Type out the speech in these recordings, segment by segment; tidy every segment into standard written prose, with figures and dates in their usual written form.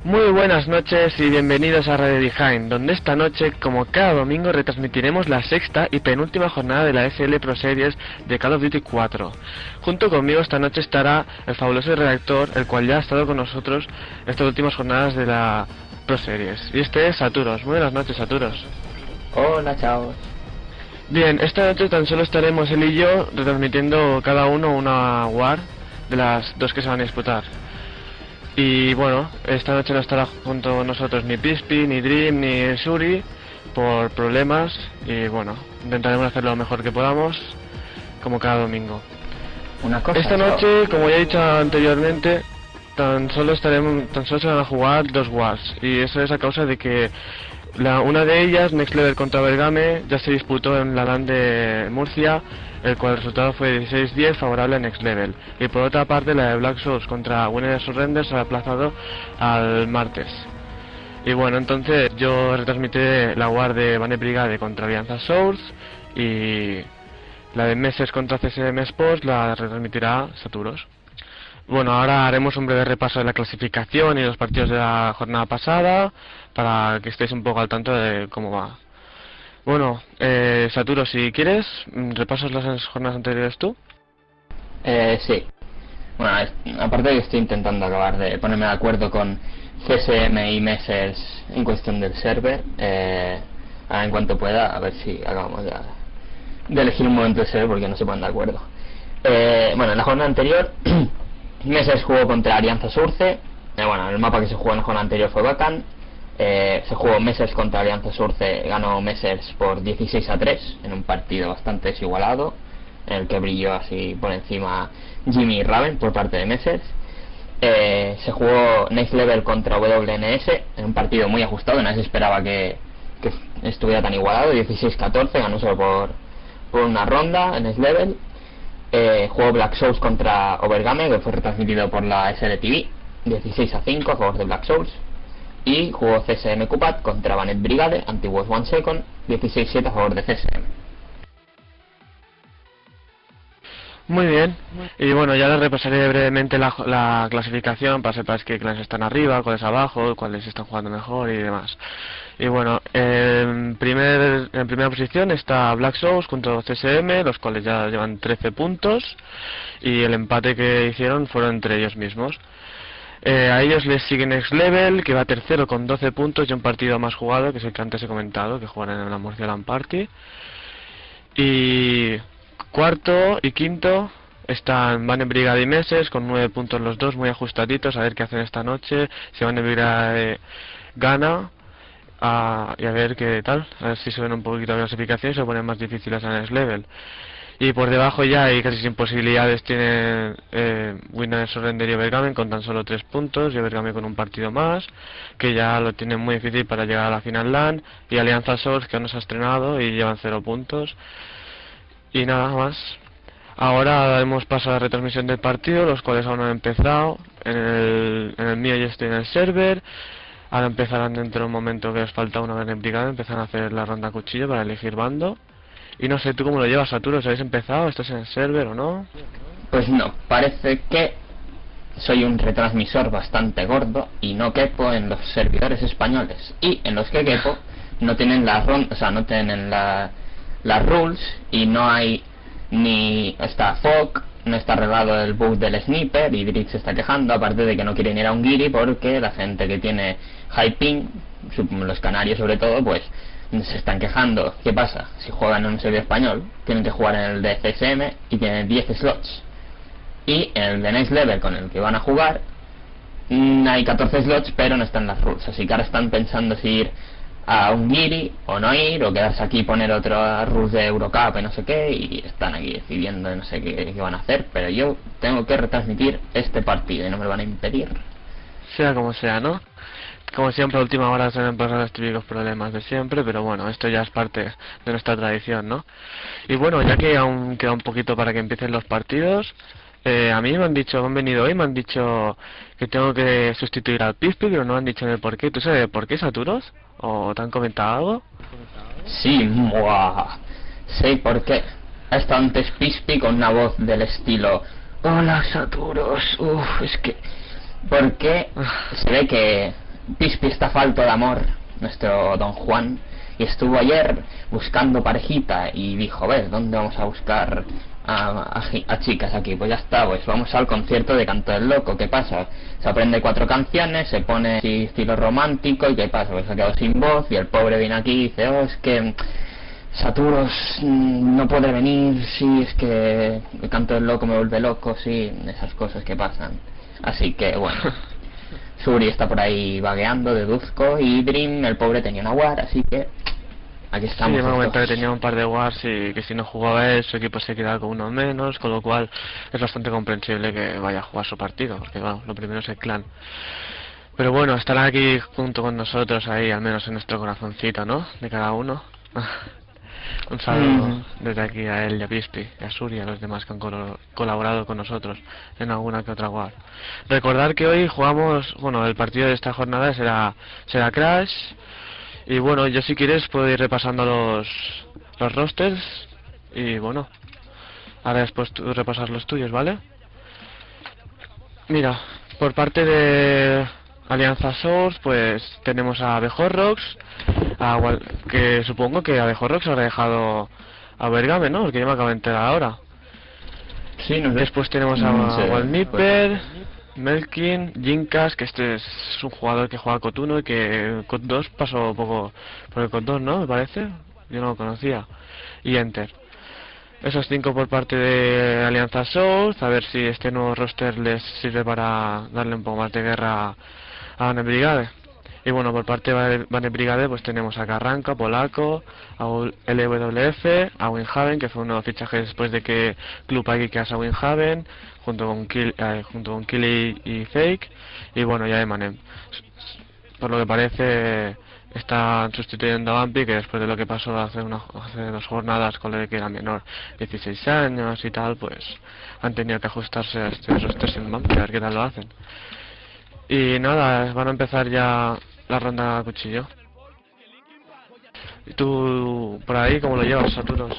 Muy buenas noches y bienvenidos a Radio Behind, donde esta noche, como cada domingo, retransmitiremos la sexta y penúltima jornada de la SL Pro Series de Call of Duty 4. Junto conmigo esta noche estará el fabuloso redactor, el cual ya ha estado con nosotros estas últimas jornadas de la Pro Series. Y este es Saturos. Muy buenas noches, Saturos. Hola, chao. Bien, esta noche tan solo estaremos él y yo retransmitiendo cada uno una War de las dos que se van a disputar. Y bueno, esta noche no estará junto a nosotros ni Pispi, ni Dream, ni Suri por problemas. Y bueno, intentaremos hacer lo mejor que podamos, como cada domingo. Esta noche, como ya he dicho anteriormente, tan solo se van a jugar dos Wars. Y eso es a causa de que una de ellas, Next Level contra Bergame, ya se disputó en la LAN de Murcia, el cual el resultado fue 16-10 favorable a Next Level. Y por otra parte, la de Black Souls contra Winner Surrender se ha aplazado al martes. Y bueno, entonces yo retransmitiré la War de Bane Brigade contra Alianza Souls, y la de Meses contra CSM Sports la retransmitirá Saturos. Bueno, ahora haremos un breve repaso de la clasificación y los partidos de la jornada pasada, para que estéis un poco al tanto de cómo va. Bueno, Saturo, si quieres, ¿repasas las jornadas anteriores tú? Sí. Bueno, aparte de que estoy intentando acabar de ponerme de acuerdo con CSM y Meses en cuestión del server, en cuanto pueda, a ver si acabamos de elegir un momento de server porque no se ponen de acuerdo. Bueno, en la jornada anterior Meses jugó contra Alianza Surce. Bueno, el mapa que se jugó en la jornada anterior fue Bacan. Se jugó Meses contra Alianza Surce, ganó Meses por 16-3 en un partido bastante desigualado, en el que brilló así por encima Jimmy y Raven por parte de Meses. Se jugó Next Level contra WNS en un partido muy ajustado, nadie se esperaba que estuviera tan igualado, 16-14, ganó solo por una ronda en Next Level. Jugó Black Souls contra Overgame, que fue retransmitido por la SLTV, 16-5 a favor de Black Souls. Y jugó CSM Cupat contra Banet Brigade, antiguos 1 Second, 16-7 a favor de CSM. Muy bien, y bueno, ya les repasaré brevemente la clasificación para que sepáis qué clanes están arriba, cuáles abajo, cuáles están jugando mejor y demás. Y bueno, en primera posición está Black Souls contra CSM, los cuales ya llevan 13 puntos, y el empate que hicieron fueron entre ellos mismos. A ellos les sigue Next Level, que va tercero con 12 puntos y un partido más jugado, que es el que antes he comentado, que juegan en la Murcia LAN Party. Y cuarto y quinto están Bane Brigade y Meses, con 9 puntos los dos, muy ajustaditos, a ver qué hacen esta noche, si Bane Brigade gana, y a ver qué tal, a ver si suben un poquito la clasificación y se ponen más difíciles a Next Level. Y por debajo ya, y casi sin posibilidades, tiene Winner Surrender y Overgame con tan solo 3 puntos, y Overgame con un partido más, que ya lo tienen muy difícil para llegar a la final LAN, y Alianza Source, que aún no se ha estrenado y llevan 0 puntos. Y nada más. Ahora daremos paso a la retransmisión del partido, los cuales aún no han empezado. En el mío yo estoy en el server. Ahora empezarán dentro de un momento, que les falta una vez emplicada, empezarán a hacer la ronda cuchillo para elegir bando. Y no sé, ¿tú cómo lo llevas, Saturo? ¿Habéis empezado? ¿Estás en el server o no? Pues no, parece que soy un retransmisor bastante gordo y no quepo en los servidores españoles. Y en los que quepo no tienen las no tienen las rules, y no hay ni está FOC, no está arreglado el bug del sniper, y Dritz se está quejando, aparte de que no quieren ir a un guiri porque la gente que tiene high ping, los canarios sobre todo, pues se están quejando. ¿Qué pasa? Si juegan en un servidor español, tienen que jugar en el de CSM y tienen 10 slots. Y en el de Next Level, con el que van a jugar, hay 14 slots, pero no están las rules. Así que ahora están pensando si ir a un guiri o no ir, o quedarse aquí y poner otra rules de Eurocup y no sé qué, y están aquí decidiendo no sé qué van a hacer. Pero yo tengo que retransmitir este partido y no me lo van a impedir. Sea como sea, ¿no? Como siempre, a última hora se han pasado los típicos problemas de siempre, pero bueno, esto ya es parte de nuestra tradición, ¿no? Y bueno, ya que aún queda un poquito para que empiecen los partidos, a mí me han venido hoy, me han dicho que tengo que sustituir al Pispi, pero no me han dicho el por qué. ¿Tú sabes por qué, Saturos? ¿O te han comentado algo? Sí, sé por qué. Ha estado antes Pispi con una voz del estilo: hola, Saturos. Es que... Porque se ve que Pispi está falto de amor, nuestro Don Juan, y estuvo ayer buscando parejita y dijo, ¿ves? ¿Dónde vamos a buscar a chicas aquí? Pues ya está, pues vamos al concierto de Canto del Loco. ¿Qué pasa? Se aprende 4 canciones, se pone así estilo romántico, y ¿qué pasa? Pues se ha quedado sin voz y el pobre viene aquí y dice, oh, es que Saturos no puede venir, sí, es que el Canto del Loco me vuelve loco, sí, esas cosas que pasan. Así que bueno, Suri está por ahí vagueando, deduzco, y Dream, el pobre, tenía una war, así que aquí estamos. Sí, me comentó que tenía un par de wars y que si no jugaba él, su equipo se quedaba con uno menos, con lo cual es bastante comprensible que vaya a jugar su partido, porque bueno, lo primero es el clan. Pero bueno, estará aquí junto con nosotros ahí, al menos en nuestro corazoncito, ¿no? De cada uno. Un saludo desde aquí a él y a Pispi, y a Suri y a los demás que han colaborado con nosotros en alguna que otra war. Recordar que hoy jugamos, bueno, el partido de esta jornada será Crash. Y bueno, yo si quieres puedo ir repasando los rosters. Y bueno, ahora después tú repasar los tuyos, ¿vale? Mira, por parte de Alianza Source, pues tenemos a Bejorrox, que supongo que a Bejorrox habrá dejado a Bergame, ¿no? Porque yo me acabo de enterar ahora. Sí, no sé. Después tenemos a Walniper, Melkin, Jinkas, que este es un jugador que juega COD 1 y que COD 2 pasó poco por el COD 2, ¿no? Me parece. Yo no lo conocía. Y Enter. Esos 5 por parte de Alianza South, a ver si este nuevo roster les sirve para darle un poco más de guerra a Banner Brigade. Y bueno, por parte de Banner Brigade pues tenemos a Carranco, a Polaco, a LWF, a Winhaven, que fue uno de los fichajes después de que Club aquí quedase a Winhaven, junto con Killy y Fake, y bueno, ya Emanem. Por lo que parece están sustituyendo a Vampi, que después de lo que pasó hace 2 jornadas con el que era menor, 16 años y tal, pues han tenido que ajustarse a estos rosters en Vampi, a ver qué tal lo hacen. Y nada, van a empezar ya la ronda cuchillo. ¿Y tú por ahí cómo lo llevas, Saturos?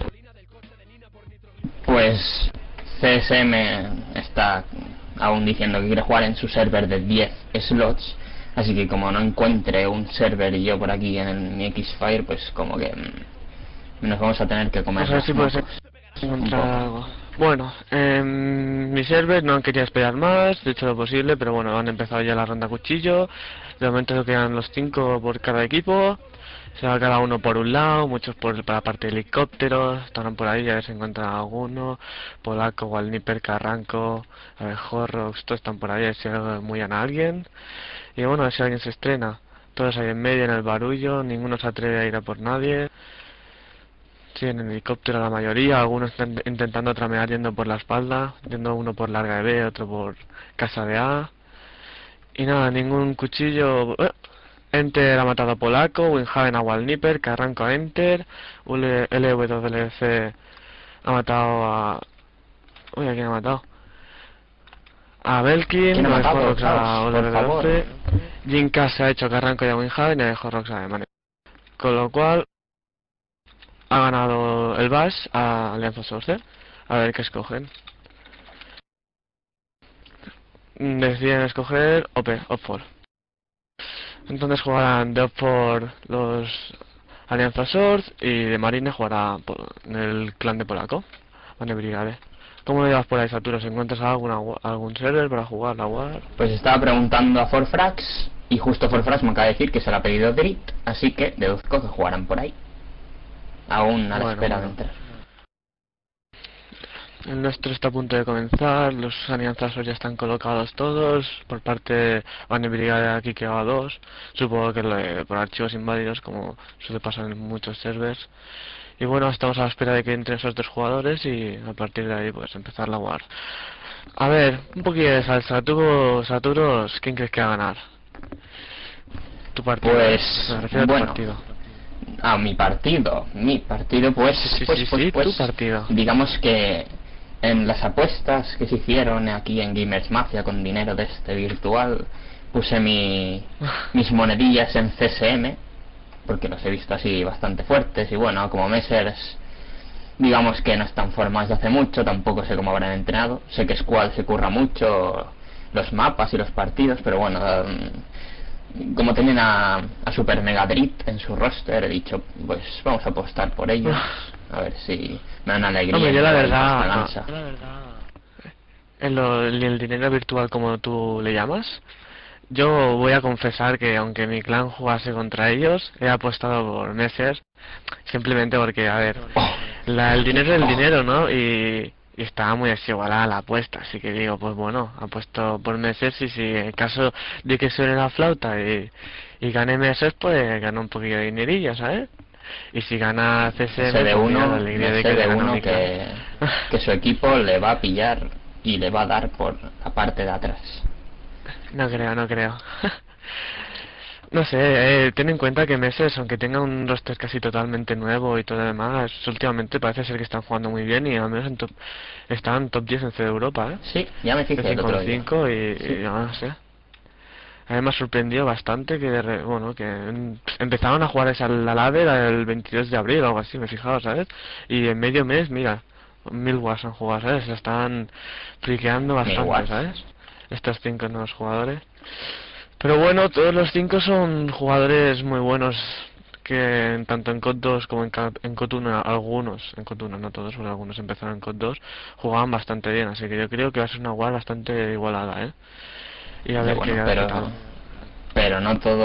Pues CSM está aún diciendo que quiere jugar en su server de 10 slots, así que como no encuentre un server y yo por aquí en mi Xfire, pues como que nos vamos a tener que comer. Pues a ver si puedes encontrar algo. Bueno, mi server no han querido esperar más, de hecho lo posible, pero bueno, han empezado ya la ronda cuchillo. De momento quedan los 5 por cada equipo. Se va cada uno por un lado, muchos por la parte de helicópteros, estarán por ahí, a ver si encuentran alguno. Polaco, Walniper, Carranco, Horrocks, todos están por ahí, a ver si mullan a alguien. Y bueno, a ver si alguien se estrena. Todos ahí en medio, en el barullo, ninguno se atreve a ir a por nadie. Sí, en el helicóptero la mayoría, algunos están intentando tramear yendo por la espalda, yendo uno por larga de B, otro por casa de A. Y nada, ningún cuchillo. Enter ha matado a Polaco, Winhaven a Walniper, Carranco a Enter, LWC ha matado a... Uy, ¿a quién ha matado? A Belkin, a Horrocks a LWC, Jinkas se ha hecho a Carranco y a Winhaven y a Horrocks a Emanuel. Con lo cual ha ganado el Bash a Alianza Source. A ver qué escogen. Deciden escoger Op4. Entonces jugarán de Op4 los Alianza Source y de Marine jugará el clan de Polaco, Banner Brigade. ¿Cómo lo llevas por ahí, Saturos? ¿Encuentras algún server para jugar la War? Pues estaba preguntando a Forfrax y justo Forfrax me acaba de decir que se lo ha pedido Drit, así que deduzco que jugarán por ahí. Aún a la espera de entrar. El nuestro está a punto de comenzar, los alianzas ya están colocados todos, por parte de Banner Brigade aquí quedaba 2, supongo que por archivos inválidos como suele pasar en muchos servers. Y bueno, estamos a la espera de que entren esos 2 jugadores y a partir de ahí pues empezar la war. A ver, un poquillo de salsa, tú, Saturos, ¿quién crees que va a ganar? Tu partido. Pues, me refiero a tu partido. A mi partido pues, tu partido. Digamos que en las apuestas que se hicieron aquí en Gamers Mafia con dinero de este virtual, puse mis monedillas en CSM, porque los he visto así bastante fuertes, y bueno, como Messers digamos que no están formados desde hace mucho, tampoco sé cómo habrán entrenado, sé que Squad se curra mucho los mapas y los partidos, pero bueno, como tienen a Super Mega Drit en su roster, he dicho, pues vamos a apostar por ellos, a ver si me dan alegría. Hombre, yo la verdad, lanza. en el dinero virtual como tú le llamas, yo voy a confesar que aunque mi clan jugase contra ellos, he apostado por Messer, simplemente porque, a ver, el dinero es el dinero, ¿no? Y estaba muy desigualada la apuesta, así que digo, pues bueno, apuesto por Messer y si en caso de que suene la flauta y gane Messer, pues gano un poquillo de dinerillo, ¿sabes? Y si gana CSM, Sé de pues mira, la uno, alegría me de sé que le de gana a uno mi clan. que su equipo le va a pillar y le va a dar por la parte de atrás. No creo, no creo. No sé, ten en cuenta que Meses, aunque tenga un roster casi totalmente nuevo y todo lo demás, últimamente parece ser que están jugando muy bien y al menos están top 10 en CD Europa, ¿eh? Sí, ya me De fijé el 5 en otro día. 5 Sí, y no sé. A mí me ha sorprendido bastante que, bueno, que empezaron a jugar esa la ladder el 22 de abril o algo así, me he fijado, ¿sabes? Y en medio mes, mira, 1000 watts han jugado, ¿sabes? Se están friqueando mil bastante, watts. ¿sabes? Estos 5 nuevos jugadores. Pero bueno, todos los 5 son jugadores muy buenos que tanto en COD 2 como en COD 1 algunos, en COD 1 no todos, pero algunos empezaron en COD 2, jugaban bastante bien, así que yo creo que va a ser una war bastante igualada, ¿eh? Y a Ya ver bueno, qué tal. pero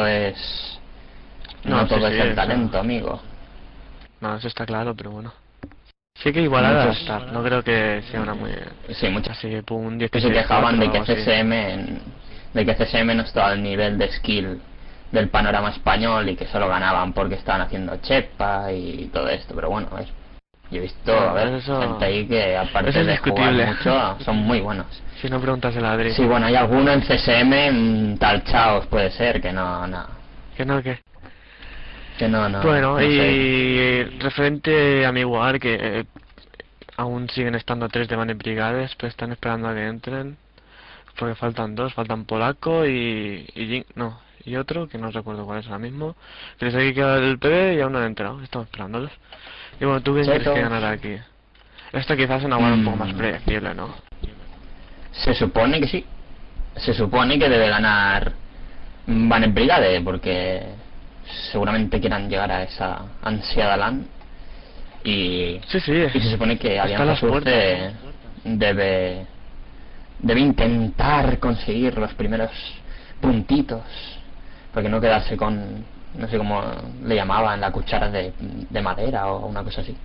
no No, sí, todo sí, es el eso, talento, amigo. no, eso está claro, pero bueno. Sí que igualada va a Muchos, estar, no creo que sea una muy... sí, muchos Así que pum, un se quejaban 16-4 o de algo que así. CSM no estaba al nivel de skill del panorama español y que solo ganaban porque estaban haciendo chepa y todo esto, pero bueno, a ver, yo he visto, a Bueno, ver, gente ahí que eso aparte es de jugar discutible. mucho, son muy buenos. Si no preguntas el Adri. Sí, bueno, hay alguno en CSM, tal Chaos puede ser, Que no, que... Bueno, no sé. y referente a mi War, que aún siguen estando 3 de Money Brigades, pues están esperando a que entren, porque faltan dos, faltan Polaco no, y otro, que no recuerdo cuál es ahora mismo, que les hay que quedar el PB y aún no han entrado, estamos esperándolos. Y bueno, ¿tú quién crees que Chetos, ganará aquí? Esta quizás es una War un poco más mm, predecible, ¿no? se supone que sí, se supone que debe ganar Van en Brigade porque seguramente quieran llegar a esa ansiada LAN Sí, sí, y se supone que está a Alianza las puertas. Surce debe intentar conseguir los primeros puntitos porque no quedarse con, no sé cómo le llamaban, la cuchara de madera o una cosa así,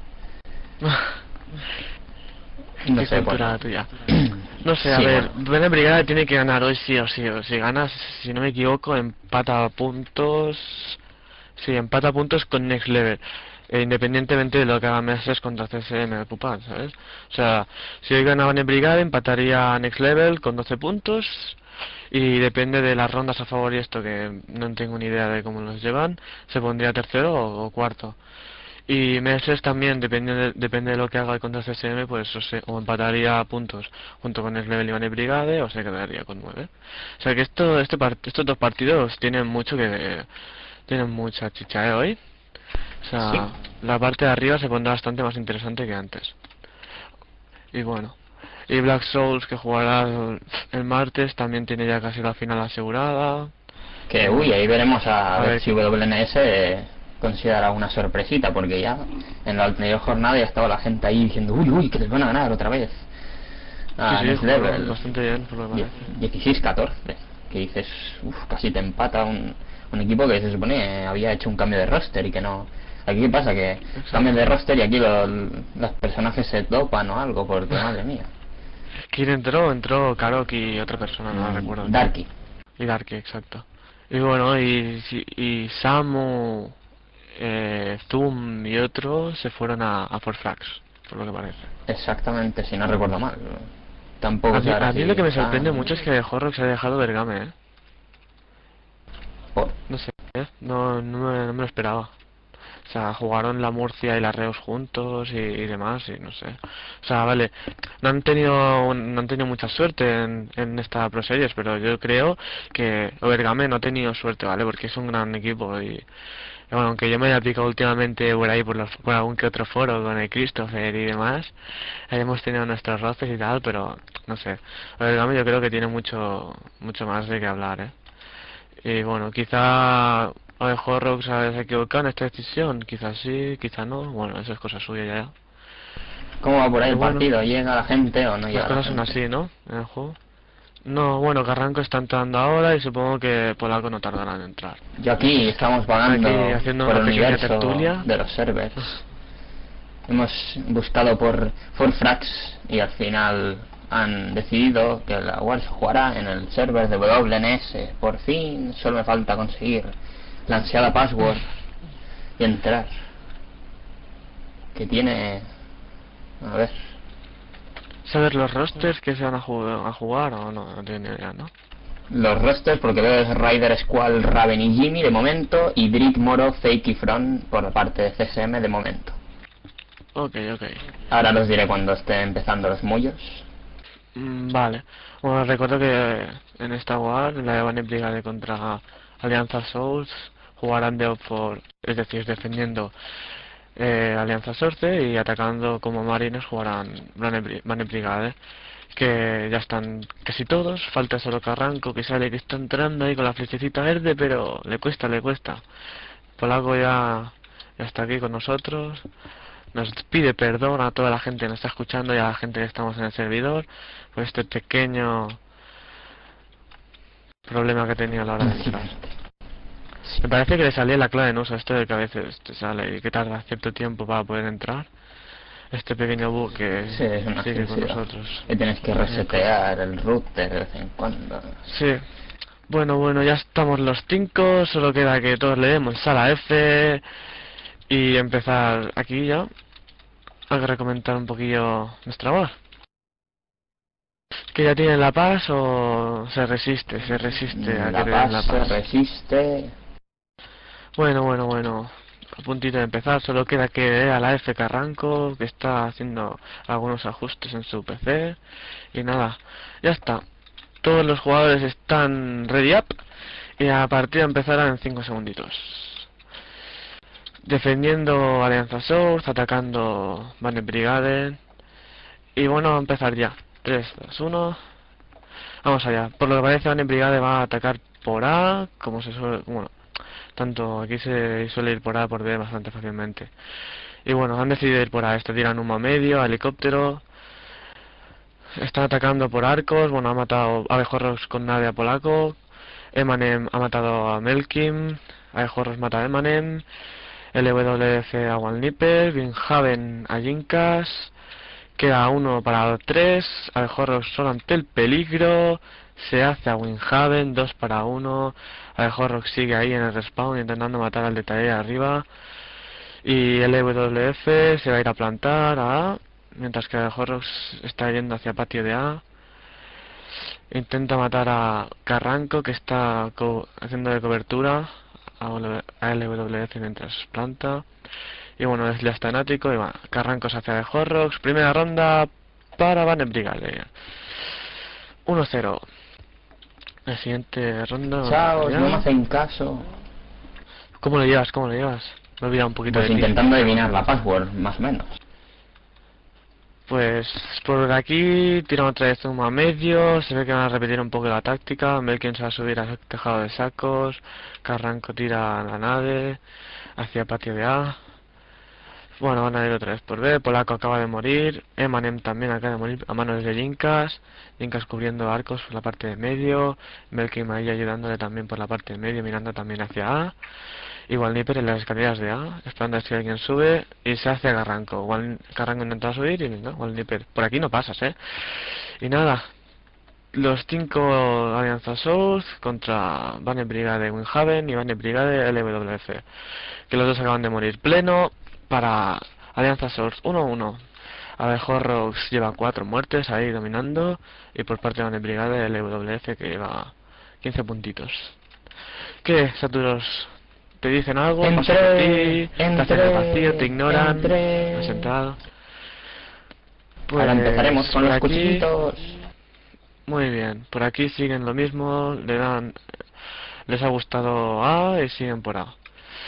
no Qué sé, cultura bueno. la tuya. No sé, a Sí, ver, bueno, Buena Brigada tiene que ganar hoy sí o sí. O si ganas, si no me equivoco, empata a puntos. Sí, empata a puntos con Next Level. Independientemente de lo que haga Meses contra CSM Pupan, ¿sabes? O sea, si hoy gana Buena Brigada, empataría a Next Level con 12 puntos. Y depende de las rondas a favor y esto, que no tengo ni idea de cómo los llevan, se pondría tercero o cuarto. Y Meses también, depende de lo que haga contra CSM, pues o empataría a puntos junto con Level y Vane Brigade o se quedaría con 9. O sea que estos dos partidos tienen mucha chicha hoy. O sí. sea, la parte de arriba se pondrá bastante más interesante que antes. Y bueno, y Black Souls que jugará el martes también tiene ya casi la final asegurada. Y Que uy, bueno, ahí veremos a a ver ver si qué. WNS considera una sorpresita, porque ya en la anterior jornada ya estaba la gente ahí diciendo uy, uy, que les van a ganar otra vez Sí, a sí, Next jugaron Level bastante bien, por lo que parece. 16-14, que dices, uff, casi te empata un equipo que se supone había hecho un cambio de roster y que no. Aquí qué pasa, que cambian Exacto. de roster y aquí los personajes se topan o algo, porque madre mía. ¿Quién entró? Entró Karok y otra persona, no recuerdo quién. Darky. Y Darky, exacto. Y bueno, y Samu, Zoom y otro se fueron a por Frax, por lo que parece. Exactamente, si no recuerdo mal. Tampoco sé ahora A mí lo si que me sorprende mucho están es que Horrocks se ha dejado Bergame, ¿eh? por. No sé, ¿eh? No me lo esperaba. O sea, jugaron la Murcia y la Reus juntos y demás, y no sé. O sea, vale, no han tenido mucha suerte en esta Pro Series, pero yo creo que Bergame no ha tenido suerte, ¿vale? Porque es un gran equipo y bueno, aunque yo me haya aplicado últimamente por ahí por algún que otro foro con el Christopher y demás, hemos tenido nuestros roces y tal, pero no sé. Bergame yo creo que tiene mucho más de qué hablar, ¿eh? Y bueno, quizá a Horrocks se ha equivocado en esta decisión, quizás sí, quizá no, bueno, eso es cosa suya ya. ¿Cómo va por ahí Pero el bueno, partido? ¿Llega la gente o no las llega la cosas son gente? así, ¿no? En el juego. No, bueno, Carranco está entrando ahora y supongo que Polaco no tardará en entrar. Yo aquí estamos Aquí vagando haciendo por una el pequeña universo tertulia. de los servers. Hemos buscado por Forfrax y al final han decidido que la War se jugará en el server de WNS. Por fin, solo me falta conseguir la ansiada password y entrar. Que tiene... A ver... ¿Saber los rosters que se van a jugar o no? No tiene ni idea, ¿no? Los rosters, porque veo es Ryder, Squall, Raven y Jimmy de momento, y Brick, Moro, Fake y Front por parte de CSM de momento. Ok. Ahora los diré cuando esté empezando los mullos. Vale. Bueno, recuerdo que en esta War, en la de Banner Brigade contra Alianza Souls, jugarán de for, es decir, defendiendo Alianza Sorce y atacando como marines jugarán Banner Brigade. Que ya están casi todos, falta solo Carranco que sale que está entrando ahí con la flechecita verde, pero le cuesta. Polaco ya está aquí con nosotros. Nos pide perdón a toda la que nos está escuchando y a la gente que estamos en el servidor por este pequeño problema que tenía a la hora de entrar. Me parece que le salía la clave en uso, esto de que a veces te sale y que tarda cierto tiempo para poder entrar. Este pequeño bug que Sí, es una sigue con felicidad. nosotros. Y tienes que resetear el router de vez en cuando. Sí. Bueno, ya estamos los 5, solo queda que todos le demos sala F y empezar aquí ya a recomendar un poquillo nuestra voz. ¿Que ya tiene la paz o se resiste a La querer paz la se paz? resiste. Bueno. A puntito de empezar, solo queda que dé a la F Carranco, que está haciendo algunos ajustes en su PC. Y nada, ya está. Todos los jugadores están ready up y la partida empezará en 5 segunditos. Defendiendo Alianza Source, atacando Banner Brigade. Y bueno, va a empezar ya. 3, 2, 1. Vamos allá. Por lo que parece, Banner Brigade va a atacar por A, como se suele... Bueno, tanto aquí se suele ir por A por B bastante fácilmente. Y bueno, han decidido ir por A. Tiran humo a medio, a helicóptero. Están atacando por arcos. Bueno, ha matado a Abejorros con nave a Polaco. Emanem ha matado a Melkim. Abejorros mata a Emanem. LWF a Walniper. Vinhaven a Jinkas. Queda uno para 3. Abejorros solo ante el peligro. Se hace a Winhaven, 2 para 1. Abejorros sigue ahí en el respawn intentando matar al detalle arriba. Y el LWF se va a ir a plantar a A. Mientras que Abejorros está yendo hacia patio de A. Intenta matar a Carranco que está haciendo de cobertura a LWF mientras planta. Y bueno, es ya está en ático y va. Carranco se hace de Horrocks. Primera ronda para Banner Brigade. 1-0. La siguiente ronda vamos a Chao, no me allá. hacen caso. ¿Cómo lo llevas? Me he olvidado un poquito Pues de ti. intentando adivinar la password, más o menos. Pues por aquí tiran otra vez humo a medio. Se ve que van a repetir un poco la táctica. Melkin se va a subir al tejado de sacos. Carranco tira a la nave hacia patio de A. Bueno, van a ir otra vez por B. Polaco acaba de morir. Emanem también acaba de morir a manos de Jinkas. Jinkas cubriendo arcos por la parte de medio. Melkin ahí ayudándole también por la parte de medio, mirando también hacia A. Igual Nipper en las escaleras de A, esperando a ver si alguien sube. Y se hace Carranco. Carranco intenta subir y no, Nipper. Por aquí no pasas, Y nada. Los 5 Alianza South contra Banner Brigade Winhaven y Banner Brigade LWF. Que los dos acaban de morir. Pleno para Alianza Source 1-1. Abejorros lleva 4 muertes ahí dominando. Y por parte de Banner Brigade LWF que lleva 15 puntitos. ¿Qué, Saturos? ¿Te dicen algo? ¿Pasan por ti? ¿Te hacen el vacío? ¿Te ignoran? ¿No has entrado? Pues ahora empezaremos con por los aquí... cuchillitos. Muy bien, por aquí siguen lo mismo, les ha gustado A y siguen por A.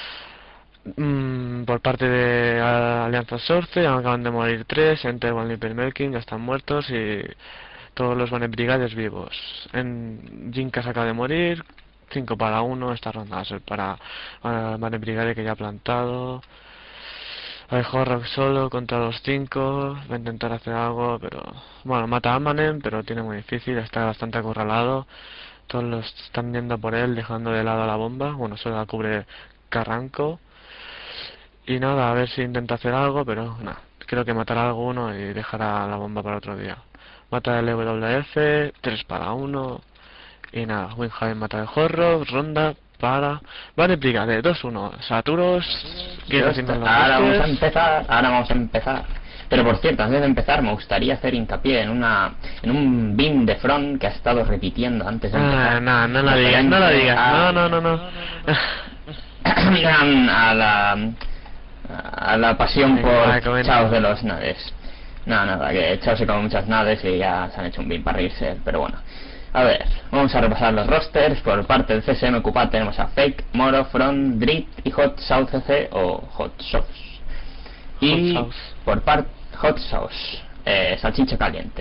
Por parte de Alianza Source ya acaban de morir 3, Enter, Walniper, Melkin ya están muertos y todos los Banner Brigades vivos. En Jinkas acaba de morir, 5 para 1, esta ronda va a ser para Banner Brigade, que ya ha plantado. Hay Horror solo contra los 5, va a intentar hacer algo, pero bueno, mata a Manen, pero tiene muy difícil, está bastante acorralado. Todos los están yendo por él, dejando de lado la bomba. Bueno, solo la cubre Carranco. Y nada, a ver si intenta hacer algo, pero nada, creo que matará a alguno y dejará la bomba para otro día. Mata el WF, 3 para 1. Y nada, Windhaven mata el Horror, ronda para Banner Brigade, 2-1. Saturos, ahora vamos a empezar. Pero por cierto, antes de empezar me gustaría hacer hincapié en un beam de front que ha estado repitiendo antes de empezar. No lo digas, no lo digas. No. A la pasión por Chaos de los nades. Nada, que Chaos se come muchas nades y ya se han hecho un beam para reírse, pero bueno. A ver, vamos a repasar los rosters. Por parte del CSM Cupat tenemos a Fake, Moro, Front, Drit y Hot South CC o Hot Sauce. Y por parte Hot Sauce, salchicha caliente.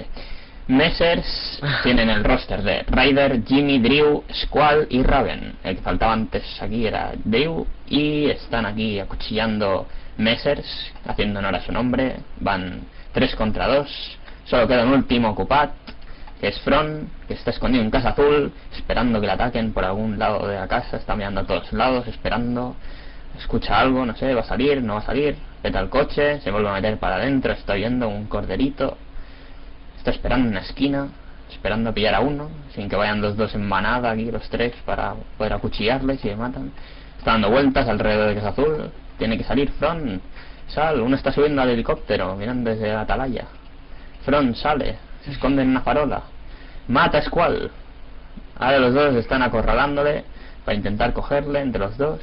Messers tienen el roster de Ryder, Jimmy, Drew, Squall y Raven. El que faltaba antes aquí era Drew. Y están aquí acuchillando Messers, haciendo honor a su nombre. Van 3 contra 2. Solo queda un último Cupat, que es Front, que está escondido en casa azul, esperando que le ataquen por algún lado de la casa. Está mirando a todos lados, esperando. Escucha algo, no sé, va a salir, no va a salir. Peta el coche, se vuelve a meter para adentro. Está oyendo un corderito. Está esperando en una esquina, esperando a pillar a uno, sin que vayan los dos en manada aquí, los 3, para poder acuchillarles si le matan. Está dando vueltas alrededor de casa azul. Tiene que salir Front. Sal, uno está subiendo al helicóptero, mirando desde la atalaya. Front sale, se esconde en una farola. Mata a Squall. Ahora los dos están acorralándole para intentar cogerle entre los dos.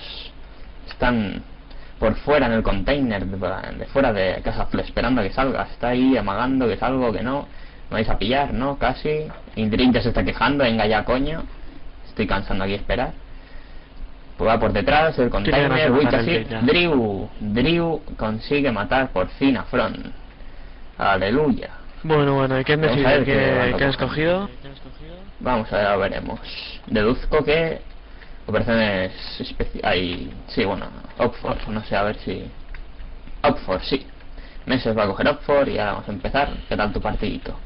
Están por fuera en el container de fuera de casa azul esperando a que salga. Está ahí amagando que salgo, que no. Me vais a pillar, ¿no? Casi. Indrin ya se está quejando, venga ya coño. Estoy cansando aquí de esperar. Pues va por detrás del container. Uy, casi. Drew consigue matar por fin a Front. Aleluya. Bueno, ¿y qué han decidido? ¿Qué han escogido? Vamos a ver, lo veremos. Deduzco que operaciones especiales. Sí, bueno, Oxford, no sé, a ver si. Oxford, sí. Meses va a coger Oxford y ahora vamos a empezar. ¿Qué tal tu partidito?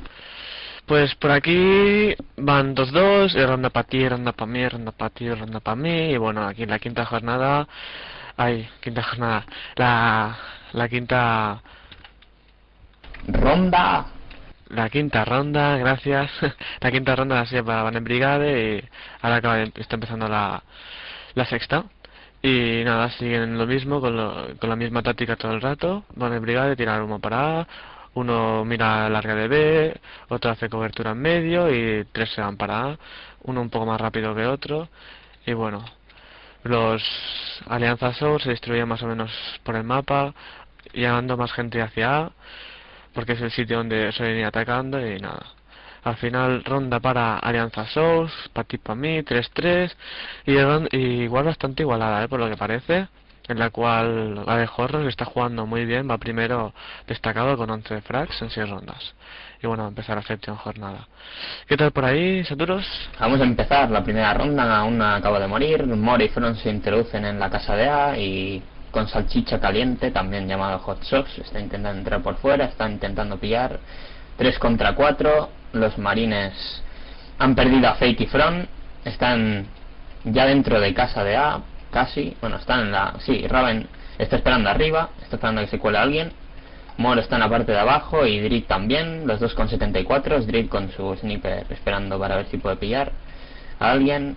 Pues por aquí van 2-2, ronda para ti, ronda para mí, ronda para ti, ronda para mí. Y bueno, aquí en la quinta jornada. Quinta jornada. La quinta. Ronda. La quinta ronda, gracias. La quinta ronda ha sido para Banner Brigade y ahora está empezando la sexta. Y nada, siguen lo mismo, con la misma táctica todo el rato. Banner Brigade tira humo para A, uno mira larga de B, otro hace cobertura en medio y 3 se van para A, uno un poco más rápido que otro. Y bueno, los Alianza Sur se distribuyen más o menos por el mapa, llevando más gente hacia A, porque es el sitio donde suelen ir atacando. Y nada, al final ronda para Alianza Souls, para ti, para mí, 3-3 y igual bastante igualada, por lo que parece, en la cual la de Horror está jugando muy bien, va primero destacado con 11 frags en 6 rondas. Y bueno, va a empezar la séptima jornada. ¿Qué tal por ahí, Saturos? Vamos a empezar la primera ronda, aún acaba de morir. Mori y Front se introducen en la casa de A y con salchicha caliente, también llamado Hot Sauce, está intentando entrar por fuera, está intentando pillar. 3 contra 4, los marines han perdido a Fake y Front, están ya dentro de casa de A, casi, bueno, están en la... Sí, Raven está esperando arriba, está esperando a que se cuele alguien. Moro está en la parte de abajo y Drit también, los dos con 74, Drit con su sniper esperando para ver si puede pillar a alguien.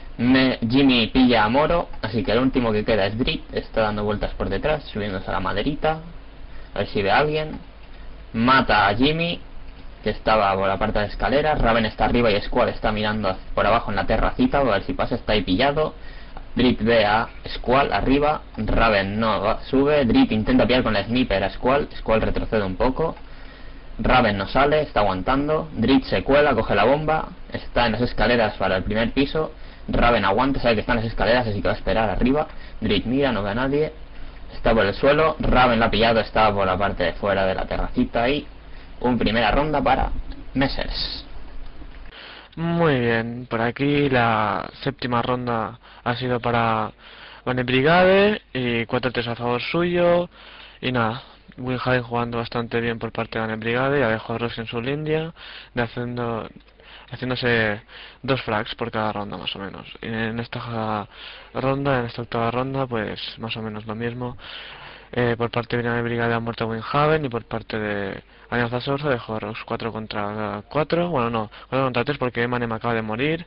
Jimmy pilla a Moro, así que el último que queda es Drit, está dando vueltas por detrás, subiéndose a la maderita, a ver si ve a alguien. Mata a Jimmy, que estaba por la parte de escaleras. Raven está arriba y Squall está mirando por abajo en la terracita, a ver si pasa, está ahí pillado. Drit ve a Squall arriba, Raven no sube, Drit intenta pillar con la sniper a Squall retrocede un poco, Raven no sale, está aguantando, Drit se cuela, coge la bomba, está en las escaleras para el primer piso, Raven aguanta, sabe que está en las escaleras, así que va a esperar arriba. Drit mira, no ve a nadie, está por el suelo, Raven la ha pillado, está por la parte de fuera de la terracita y primera ronda para Messers. Muy bien, por aquí la séptima ronda ha sido para Bane Brigade y 4-3 a favor suyo. Y nada, Winhaven jugando bastante bien por parte de Bane Brigade y Abejorros en su línea, haciéndose 2 frags por cada ronda más o menos. Y en esta ronda, en esta octava ronda, pues más o menos lo mismo. Por parte de Bane Brigade ha muerto Winhaven y por parte de Alianza Sorsa dejó Rox 4 contra 4, bueno no, 4 contra 3 porque Emanem acaba de morir.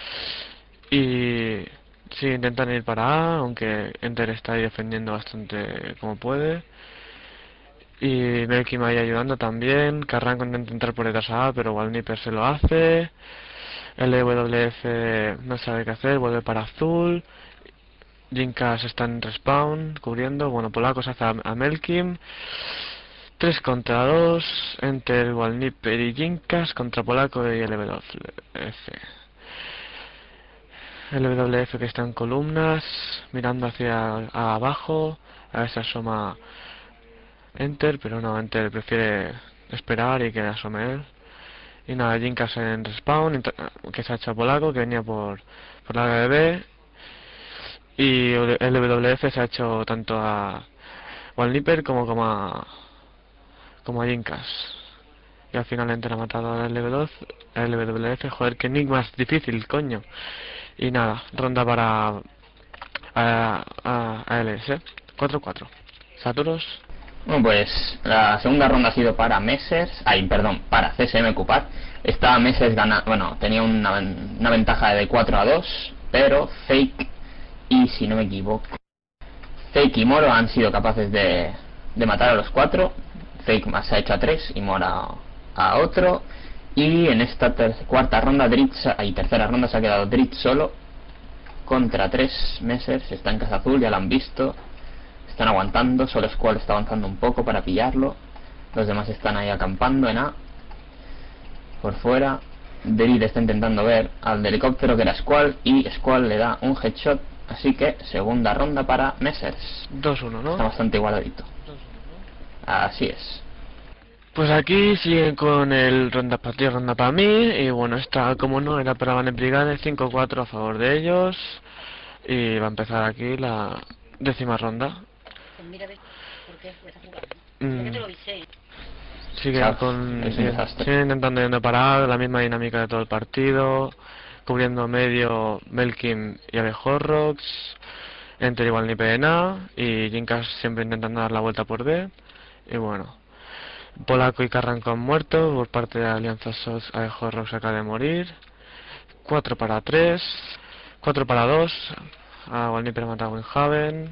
Y sí, intentan ir para A, aunque Enter está ahí defendiendo bastante como puede. Y Melkim ahí ayudando también. Carranco intenta entrar por detrás a A, pero Walniper se lo hace. LWF no sabe qué hacer, vuelve para azul. Jinkas está en respawn, cubriendo. Bueno, Polacos hace a Melkim. 3 contra 2. Enter, Walniper y Jinkas contra Polaco y LWF. LWF que está en columnas, mirando hacia abajo. A ver si asoma Enter, pero no, Enter prefiere esperar y que asome él. Y nada, Jinkas en respawn, que se ha hecho a Polaco, que venía por la área de B. Y LWF se ha hecho tanto a Walniper como a Jinkas. Y al final Enter ha matado a LWF. Joder, qué nick más difícil, coño. Y nada, ronda para ALS. 4-4. Saturos. Bueno, pues la segunda ronda ha sido para Messers, perdón, para CSM Cupar. Estaba Messers ganando, bueno, tenía una ventaja de 4-2, pero Fake y, si no me equivoco, Fake y Moro han sido capaces de matar a los 4. Fake más se ha hecho a 3 y Moro a otro. Y en esta cuarta ronda, tercera ronda, se ha quedado Drit solo contra 3 Messers. Está en casa azul, ya lo han visto. Están aguantando, solo Squall está avanzando un poco para pillarlo. Los demás están ahí acampando en A. Por fuera, Drit está intentando ver al de helicóptero que era Squall y Squall le da un headshot. Así que segunda ronda para Messers. 2-1, ¿no? Está bastante igualadito. Así es. Pues aquí siguen con el ronda para ti, ronda para mí. Y bueno, esta como no era para Bane Brigade, 5-4 a favor de ellos. Y va a empezar aquí la décima ronda. Pues mira, ¿por qué? ¿Por qué te lo avisé? Siguen intentando yendo para la misma dinámica de todo el partido, cubriendo medio Melkim y Abejorrox, Enter igual ni PNA y Jinkas siempre intentando dar la vuelta por B. Y bueno, Polaco y Carranco han muerto por parte de Alianza SOS. Abejorrox acaba de morir. 4 para 3, 4 para 2. A Walniper mata a Winhaven.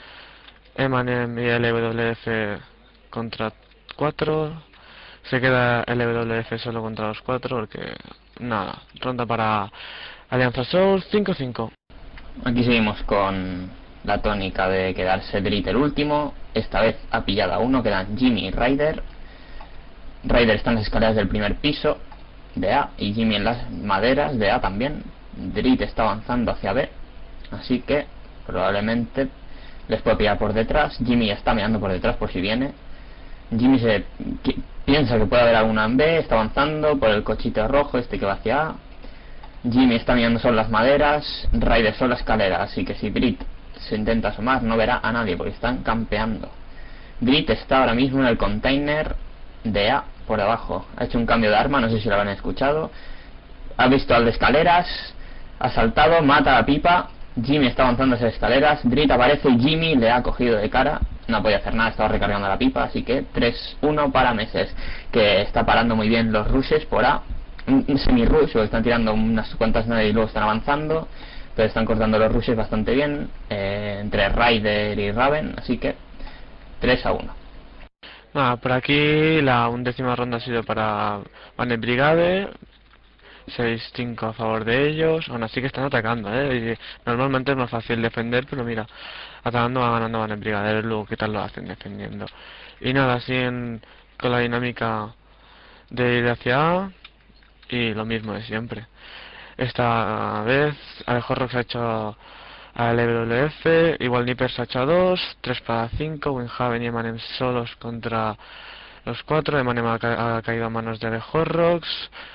Emanem y LWF contra 4. Se queda LWF solo contra los 4 porque nada, ronda para Alianza Soul 5-5. Aquí seguimos con la tónica de quedarse Drit el último. Esta vez ha pillado a uno, quedan Jimmy y Ryder. Ryder está en las escaleras del primer piso de A y Jimmy en las maderas de A también. Drit está avanzando hacia B, así que probablemente les puede pillar por detrás. Jimmy está mirando por detrás por si viene. Jimmy piensa que puede haber alguna en B, está avanzando por el cochito rojo este que va hacia A. Jimmy está mirando sobre las maderas, Ryder sobre la escalera, así que si Drit se intenta asomar no verá a nadie porque están campeando. Drit está ahora mismo en el container de A por debajo, ha hecho un cambio de arma, no sé si lo habrán escuchado. Ha visto al de escaleras, ha saltado, mata a la pipa. Jimmy está avanzando esas escaleras, Drit aparece y Jimmy le ha cogido de cara. No podía hacer nada, estaba recargando la pipa, así que 3-1 para Messers, que está parando muy bien los rushes por A. Un semi-rush, o están tirando unas cuantas naves y luego están avanzando, pero están cortando los rushes bastante bien, entre Ryder y Raven, así que 3-1. Por aquí la 11ª ronda ha sido para Bane Brigade, 6-5 a favor de ellos. Aún así que están atacando, y normalmente es más fácil defender, pero mira, atacando va ganando Bane Brigade. Luego qué tal lo hacen defendiendo. Y nada, siguen con la dinámica de ir hacia A y lo mismo de siempre. Esta vez Abejorrox ha hecho a LWF, igual Nipper se ha hecho a 2, 3 para 5, Winhaven y Emanem solos contra los 4. Emanem ha caído a manos de Abejorrox.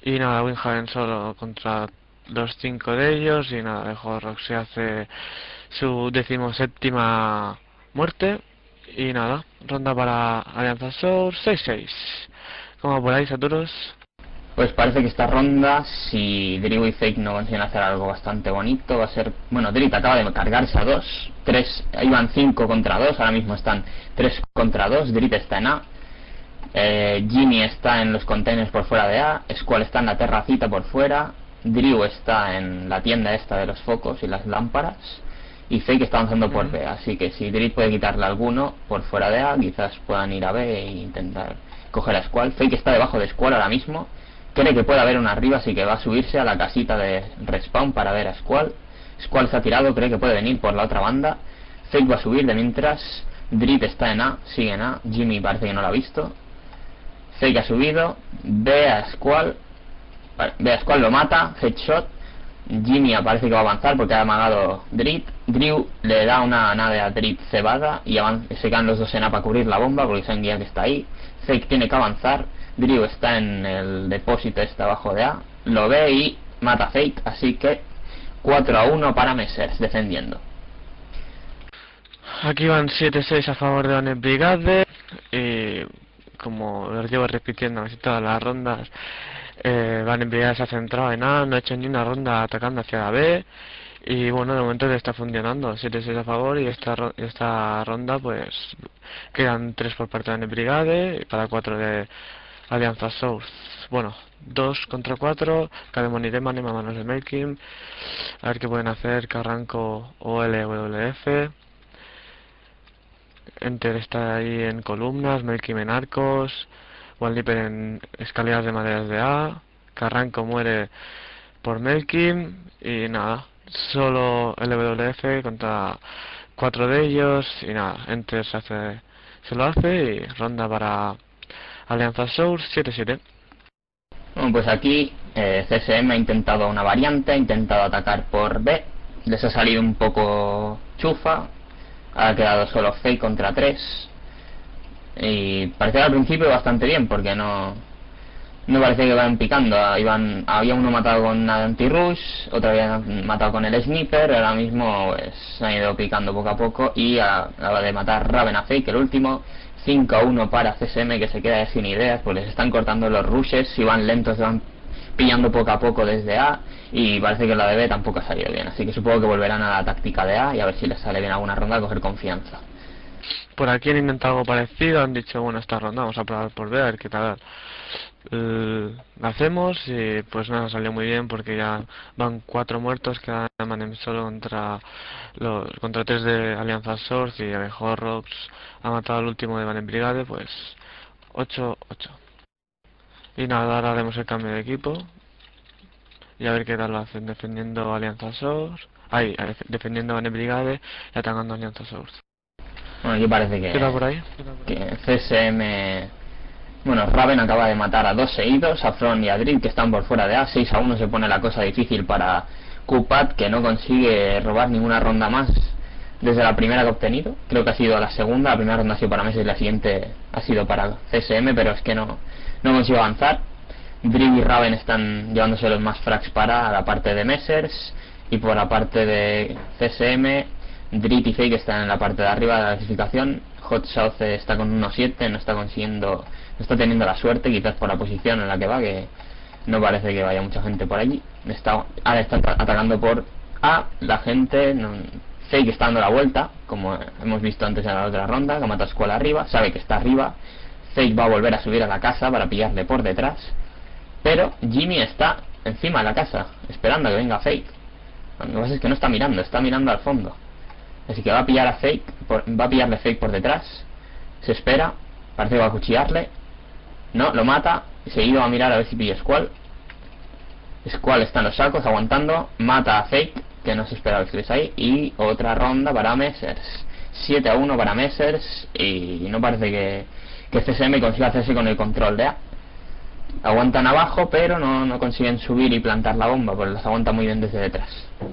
Y nada, Windhaven solo contra los 5 de ellos. Y nada, el Horror se hace su 17ª muerte. Y nada, ronda para Alianza Source 6-6. ¿Cómo por ahí, Saturos? Pues parece que esta ronda, si Drew y Fake no consiguen hacer algo bastante bonito, va a ser... Bueno, Drit acaba de cargarse a 2, 3, iban 5 contra 2, ahora mismo están 3 contra 2, Drit está en A, Jimmy está en los containers por fuera de A, Squall está en la terracita por fuera, Drew está en la tienda esta de los focos y las lámparas, y Fake está avanzando por B, así que si Drit puede quitarle alguno por fuera de A, quizás puedan ir a B e intentar coger a Squall. Fake está debajo de Squall ahora mismo, cree que puede haber una arriba, así que va a subirse a la casita de respawn para ver a Squall. Squall se ha tirado, cree que puede venir por la otra banda. Fake va a subir de mientras. Drit está en A, sigue en A. Jimmy parece que no lo ha visto. Fake ha subido, ve a Squall, lo mata, headshot. Jimmy parece que va a avanzar porque ha amagado Drit. Drew le da una nave a Drit cebada y se quedan los dos en A para cubrir la bomba porque saben que está ahí. Fake tiene que avanzar. Drew está en el depósito, está abajo de A, lo ve y mata a Fake, así que 4-1 para Messers defendiendo. Aquí van 7-6 a favor de Banner Brigade. Y como los llevo repitiendo casi todas las rondas, Banner Brigade se ha centrado en A, no ha hecho ni una ronda atacando hacia la B. Y bueno, de momento le está funcionando, 7-6 a favor. Y esta ronda pues quedan 3 por parte de Banner Brigade para 4 de Alianza Source. Bueno, 2 contra 4. Cademon y Deman en manos de Melkim. A ver qué pueden hacer. Carranco o LWF. Enter está ahí en columnas. Melkim en arcos. Wallipper en escaleras de maderas de A. Carranco muere por Melkim. Y nada, solo LWF contra 4 de ellos. Y nada, Enter se lo hace. Y ronda para Alianza Source 7-7. Bueno, pues aquí CSM ha intentado una variante, ha intentado atacar por B, les ha salido un poco chufa, ha quedado solo Fake contra 3 y parecía al principio bastante bien porque no parecía que iban picando, había uno matado con una anti-rush, otro había matado con el sniper, ahora mismo pues, se han ido picando poco a poco y acaba de matar Raven a Fake el último. 5-1 para CSM, que se queda sin ideas, pues les están cortando los rushes, si van lentos van pillando poco a poco desde A, y parece que la de B tampoco ha salido bien, así que supongo que volverán a la táctica de A y a ver si les sale bien alguna ronda a coger confianza. Por aquí han intentado algo parecido, han dicho, bueno, esta ronda vamos a probar por B, a ver qué tal la hacemos, y pues no salió muy bien porque ya van 4 muertos, quedan Manem solo contra 3 de Alianza Source, y el Horrocks ha matado al último de Manem Brigade, pues 8-8. Y nada, ahora haremos el cambio de equipo y a ver qué tal lo hacen defendiendo Alianza Source, defendiendo Manem Brigade y atacando Alianza Source. Bueno, aquí parece ¿Qué tal por ahí? que CSM... Bueno, Raven acaba de matar a 2 seguidos, a Front y a Drit, que están por fuera de A. 6-1 se pone la cosa difícil para Kupat, que no consigue robar ninguna ronda más desde la primera que ha obtenido. Creo que ha sido la segunda, la primera ronda ha sido para Messi y la siguiente ha sido para CSM, pero es que no consigo avanzar. Drit y Raven están llevándose los más frags para la parte de Messers, y por la parte de CSM, Drit y Fake están en la parte de arriba de la clasificación. Hot South está con 1-7, no está teniendo la suerte, quizás por la posición en la que va, que no parece que vaya mucha gente por allí. Ahora está atacando por A, la gente, Fake está dando la vuelta, como hemos visto antes en la otra ronda, que mata a Squall arriba, sabe que está arriba. Fake va a volver a subir a la casa para pillarle por detrás, pero Jimmy está encima de la casa, esperando a que venga Fake. Lo que pasa es que no está mirando al fondo. Así que va a pillar a Fake, va a pillarle Fake por detrás, se espera, parece que va a cuchillarle, no, lo mata, seguido va a mirar a ver si pilla Squall. Squall está en los sacos aguantando, mata a Fake, que no se esperaba que estuviese ahí, y otra ronda para Messers. 7-1 para Messers, y no parece que CSM consiga hacerse con el control de A. Aguantan abajo, pero no consiguen subir y plantar la bomba, pues las aguanta muy bien desde detrás.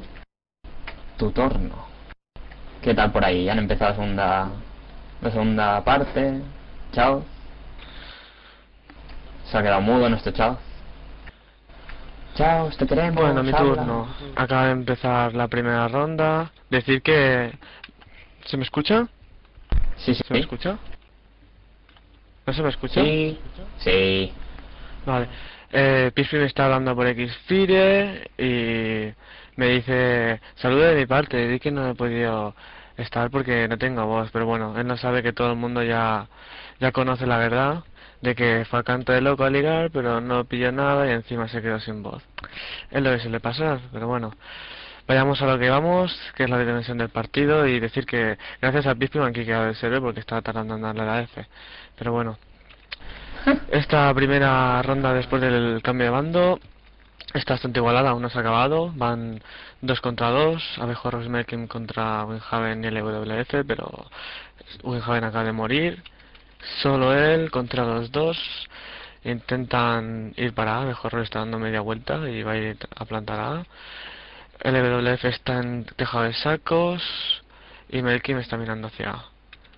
Tu turno. ¿Qué tal por ahí? Ya han empezado la segunda parte. Chao. Se ha quedado mudo nuestro Chao. Chao, te queremos. Bueno, mi habla. turno. Acaba de empezar la primera ronda. Decir que... ¿Se me escucha? Sí, sí. ¿Se me escucha? ¿No se me escucha? Sí. Sí. Vale. Pispi me está hablando por Xfire y me dice, saludo de mi parte, di que no he podido estar porque no tengo voz, pero bueno, él no sabe que todo el mundo ya conoce la verdad de que fue a canto de loco a ligar, pero no pilló nada y encima se quedó sin voz. Es lo que suele pasar, pero bueno. Vayamos a lo que vamos, que es la detención del partido, y decir que gracias a Pispi me han quitado el server porque estaba tardando en darle la F. Pero bueno. Esta primera ronda después del cambio de bando está bastante igualada, aún no se ha acabado. Van 2 contra 2, Abejorros Melkin contra Winhaven y LWF, pero Winhaven acaba de morir. Solo él contra los dos. Intentan ir para A, Abejorros está dando media vuelta y va a ir a plantar A. LWF está en tejado de sacos y Melkin está mirando hacia A.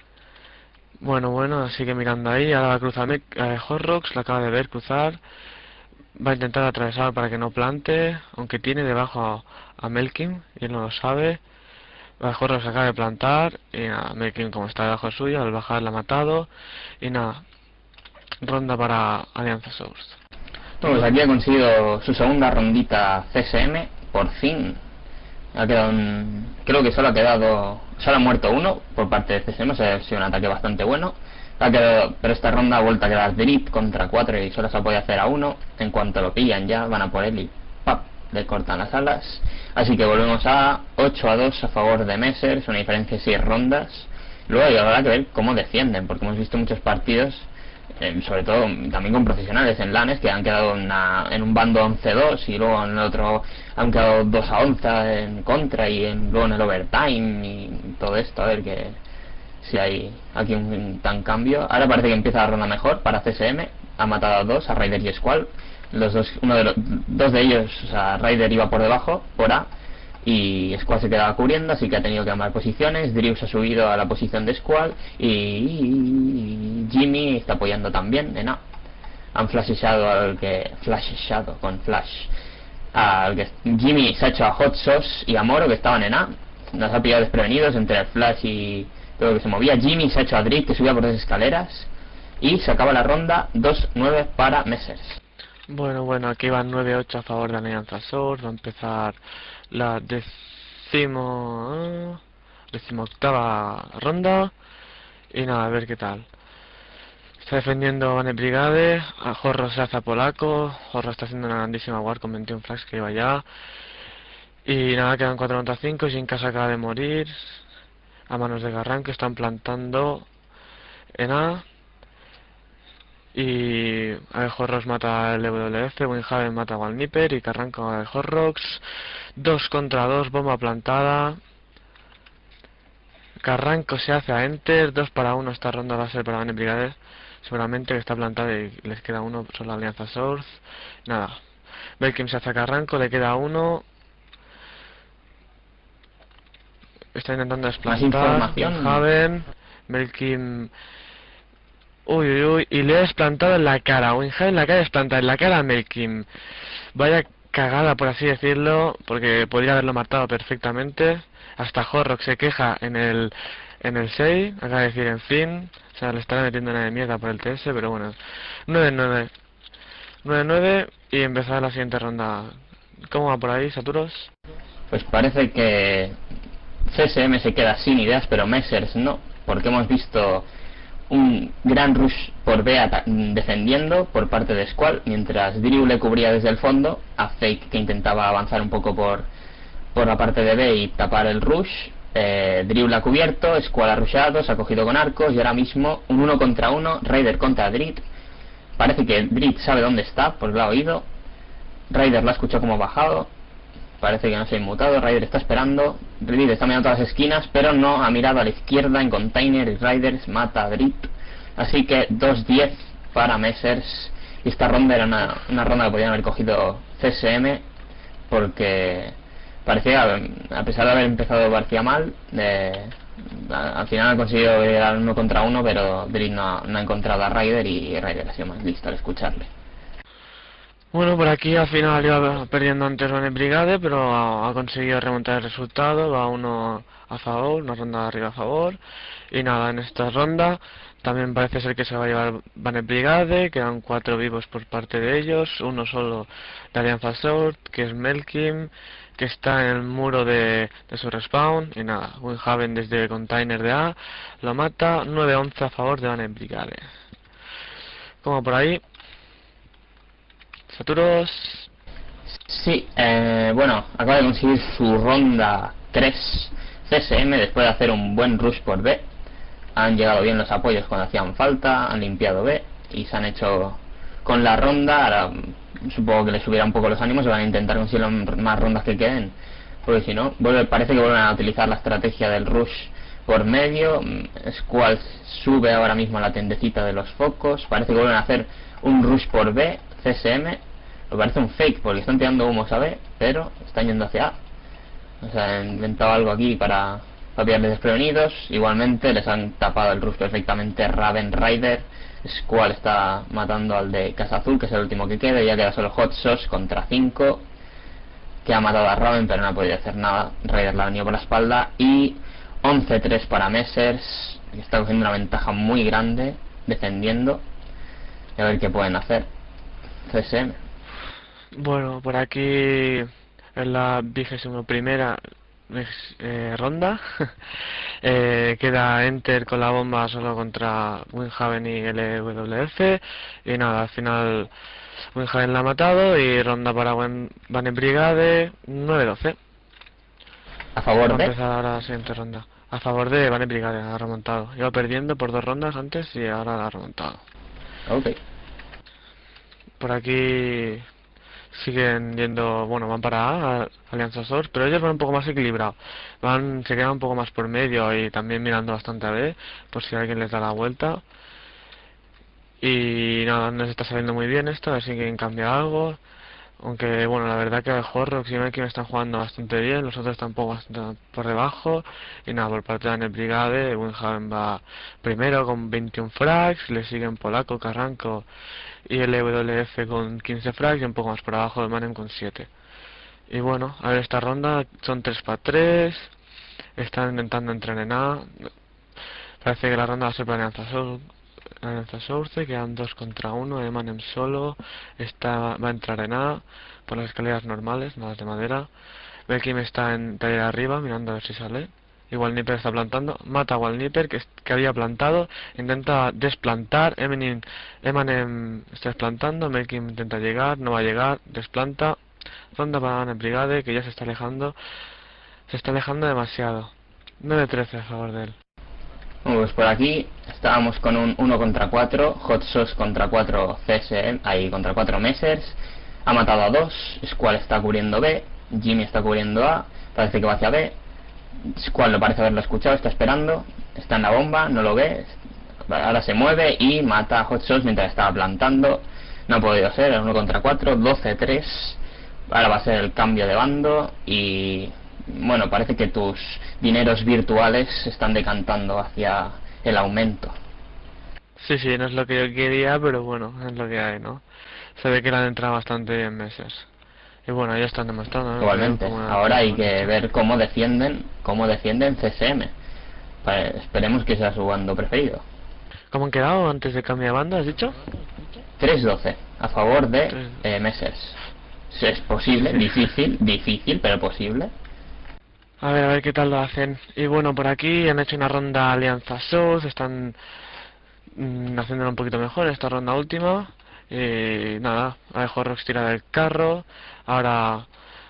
Bueno, sigue mirando ahí, ahora va a cruzar Horrocks, la acaba de ver cruzar, va a intentar atravesar para que no plante, aunque tiene debajo a Melkin, y él no lo sabe. Horrocks acaba de plantar, y nada, Melkin como está debajo suyo, al bajar la ha matado, y nada, ronda para Alianza Source. Pues aquí ha conseguido su segunda rondita CSM, por fin. Ha quedado creo que solo ha muerto uno por parte de CSM, o sea, ha sido un ataque bastante bueno. Pero esta ronda ha vuelto a quedar Drit contra 4 y solo se ha podido hacer a uno. En cuanto lo pillan ya van a por él y ¡pap!, le cortan las alas. Así que volvemos a 8-2 a favor de Messers, una diferencia de 6 rondas. Luego habrá que ver cómo defienden, porque hemos visto muchos partidos, sobre todo también con profesionales en LANes, que han quedado en un bando 11-2 y luego en el otro han quedado 2-11 en contra y luego en el overtime y todo esto. A ver si hay aquí un tan cambio. Ahora parece que empieza la ronda mejor para CSM. Ha matado a 2, a Ryder y Squall. Dos de ellos, o sea, Ryder iba por debajo, por A, y Squall se quedaba cubriendo, así que ha tenido que cambiar posiciones. Drew se ha subido a la posición de Squall y Jimmy está apoyando también en A. Han flashado con flash al que Jimmy se ha hecho a Hot Sauce y a Moro, que estaban en A. Nos ha pillado desprevenidos entre el flash y todo lo que se movía. Jimmy se ha hecho a Drake, que subía por las escaleras, y se acaba la ronda 2-9 para Messers. Bueno, aquí van 9-8 a favor de Alianza Source. Va a empezar la decimoctava ronda. Y nada, a ver qué tal. Está defendiendo Bane Brigade. A Horro se hace a Polaco. Horro está haciendo una grandísima war con 21 flags que iba ya. Y nada, quedan 4 contra 5. Shinkas acaba de morir a manos de Garran, que están plantando en A. Y Horrocks mata al WWF, Winhaven mata a Walniper y Carranco a Horrocks. 2 contra 2, bomba plantada. Carranco se hace a Enter, 2 para 1 esta ronda va a ser para Bane Brigade. Seguramente que está plantada y les queda uno solo Alianza Source. Nada. Belkim se hace a Carranco, le queda uno. Está intentando desplantar. Winhaven, Belkim. Uy, y le he desplantado en la cara. Winhaven la cara desplantada en la cara a Melkin. Vaya cagada, por así decirlo, porque podría haberlo matado perfectamente. Hasta Horrocks se queja en el 6, acaba de decir en fin. O sea, le estará metiendo una de mierda por el TS, pero bueno. 9-9. 9-9 y empezar la siguiente ronda. ¿Cómo va por ahí, Saturos? Pues parece que CSM se queda sin ideas, pero Messers no, porque hemos visto un gran rush por B defendiendo por parte de Squall, mientras Drew le cubría desde el fondo a Fake, que intentaba avanzar un poco por la parte de B y tapar el rush. Drew la ha cubierto, Squall ha rushado, se ha cogido con arcos y ahora mismo un 1 contra 1, Ryder contra Drit. Parece que Drit sabe dónde está, pues lo ha oído. Ryder la ha escuchado como ha bajado. Parece que no se ha inmutado. Ryder está esperando. Drit está mirando todas las esquinas, pero no ha mirado a la izquierda en container y Ryder mata a Drit. Así que 2-10 para Messers. Y esta ronda era una ronda que podían haber cogido CSM, porque parecía, a pesar de haber empezado García mal, al final ha conseguido ir al 1 contra 1, pero Drit no ha encontrado a Ryder y Ryder ha sido más listo al escucharle. Bueno, por aquí al final iba perdiendo antes Van Brigade, pero ha conseguido remontar el resultado, va uno a favor, una ronda de arriba a favor. Y nada, en esta ronda también parece ser que se va a llevar Van Brigade, quedan 4 vivos por parte de ellos, uno solo de Alianza Sword, que es Melkim, que está en el muro de su respawn. Y nada, Windhaven desde container de A lo mata, 9-11 a favor de Van Brigade. Como por ahí, Saturos. Sí, bueno, acaba de conseguir su ronda 3 CSM después de hacer un buen rush por B. Han llegado bien los apoyos cuando hacían falta, han limpiado B y se han hecho con la ronda. Ahora supongo que les subirá un poco los ánimos y van a intentar conseguir más rondas que queden, porque si no, parece que vuelven a utilizar la estrategia del rush por medio. Squall sube ahora mismo a la tendecita de los focos, parece que vuelven a hacer un rush por B. CSM me parece un fake porque están tirando humos a B, pero están yendo hacia A. O sea, han inventado algo aquí para pillarles desprevenidos. Igualmente les han tapado el rush perfectamente Raven Rider. Squall está matando al de Casa Azul, que es el último que queda, y ya queda solo Hot Sauce contra 5, que ha matado a Raven pero no ha podido hacer nada. Rider la ha venido por la espalda. Y 11-3 para Messers, que está cogiendo una ventaja muy grande defendiendo, y a ver qué pueden hacer. CSM. Bueno, por aquí en la 21ª ronda queda Enter con la bomba solo contra Windhaven y LWF, y nada, al final Windhaven la ha matado y ronda para Van Brigade, 9-12. A favor Va a de empezar ahora la siguiente ronda. A favor de Van Brigade, ha remontado. Iba perdiendo por 2 rondas antes y ahora la ha remontado. Ok. Por aquí siguen yendo, bueno, van para A, Alianza Source, pero ellos van un poco más equilibrados. Se quedan un poco más por medio y también mirando bastante a B, por si alguien les da la vuelta. Y nada, no les está saliendo muy bien esto, a ver si quieren cambiar algo. Aunque bueno, la verdad que Horrocks y Melkin están jugando bastante bien, los otros están un poco bastante por debajo. Y nada, por parte de Anel Brigade, Windhaven va primero con 21 frags, le siguen Polaco, Carranco y el LWF con 15 frags, y un poco más por abajo de Manem con 7. Y bueno, a ver, esta ronda son 3-3, están intentando entrar en A. Parece que la ronda va a ser para Alianza Source, quedan 2 contra 1, Emanem solo, va a entrar en A por las escaleras normales, no las de madera. Belkim está en taller arriba, mirando a ver si sale. Y Walniper está plantando, mata a Walniper que había plantado, intenta desplantar, Emanem está desplantando, Belkim intenta llegar, no va a llegar, desplanta. Ronda para Anel Brigade, que ya se está alejando demasiado. 9-13 a favor de él. Bueno, pues por aquí estábamos con un 1 contra 4, Hot Sauce contra 4 CSM, ahí contra 4 Messers. Ha matado a 2, Squall está cubriendo B, Jimmy está cubriendo A, parece que va hacia B. Squall no parece haberlo escuchado, está esperando, está en la bomba, no lo ve, ahora se mueve y mata a Hot Sauce mientras estaba plantando. No ha podido ser, el 1 contra 4, 12-3. Ahora va a ser el cambio de bando y bueno, parece que tus dineros virtuales se están decantando hacia el aumento. Sí, no es lo que yo quería, pero bueno, es lo que hay, ¿no? Se ve que le han entrado bastante bien meses. Y bueno, ya están demostrando, ¿no? Igualmente, ahora hay que ver cómo defienden CSM. Esperemos que sea su bando preferido. ¿Cómo han quedado antes de cambiar de banda, has dicho? 3-12 a favor de Messers. Es posible, difícil, pero posible. A ver qué tal lo hacen. Y bueno, por aquí han hecho una ronda Alianza South, están haciéndolo un poquito mejor esta ronda última. Y nada, Horrocks tira del carro. Ahora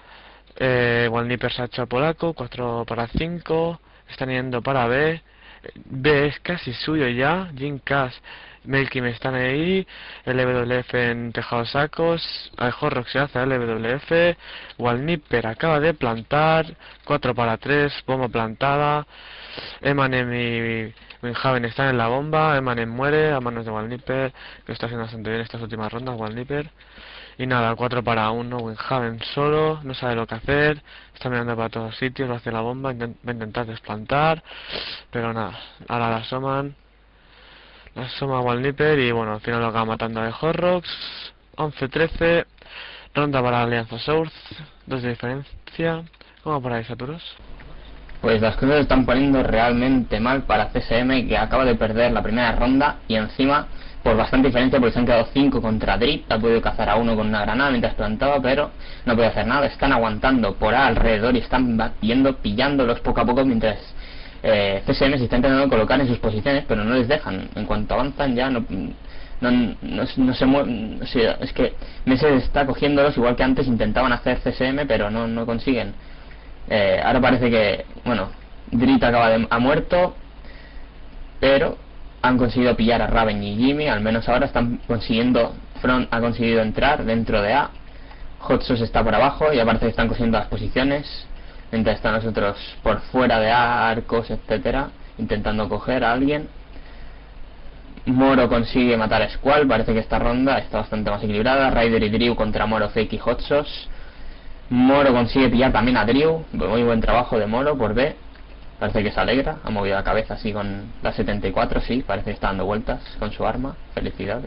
Walniper se ha hecho a Polaco, 4-5. Están yendo para B. B es casi suyo ya. Jim Cash, Melkim están ahí. LWF en tejado sacos. Horrocks se hace a LWF. Walniper acaba de plantar. 4-3, bomba plantada. Emanem y Windhaven están en la bomba. Emanem muere a manos de Walniper, que está haciendo bastante bien estas últimas rondas Walniper. Y nada, 4-1, Windhaven solo, no sabe lo que hacer, está mirando para todos sitios, va hacia la bomba, va a intentar desplantar, pero nada, ahora la asoma Walniper y bueno, al final lo acaba matando a Horrocks. 11-13. Ronda para Alianza Source. 2 de diferencia. ¿Cómo por ahí, Saturos? Pues las cosas se están poniendo realmente mal para CSM, que acaba de perder la primera ronda y encima por bastante diferencia, porque se han quedado 5 contra Drip. Ha podido cazar a uno con una granada mientras plantaba, pero no puede hacer nada. Están aguantando por alrededor y están pillándolos poco a poco mientras CSM se está intentando colocar en sus posiciones, pero no les dejan. En cuanto avanzan ya no se mueven. O sea, es que Meses está cogiéndolos igual que antes intentaban hacer CSM, pero no consiguen. Ahora parece que, bueno, Drit ha muerto, pero han conseguido pillar a Raven y Jimmy. Al menos ahora están consiguiendo. Front ha conseguido entrar dentro de A. Hotsos está por abajo y aparte están consiguiendo las posiciones, mientras están los otros por fuera de A, arcos, etcétera, intentando coger a alguien. Moro consigue matar a Squall. Parece que esta ronda está bastante más equilibrada. Ryder y Drew contra Moro, Fake y Hotsos. Moro consigue pillar también a Drew. Muy buen trabajo de Moro por B. Parece que se alegra. Ha movido la cabeza así con la 74. Sí, parece que está dando vueltas con su arma. Felicidades.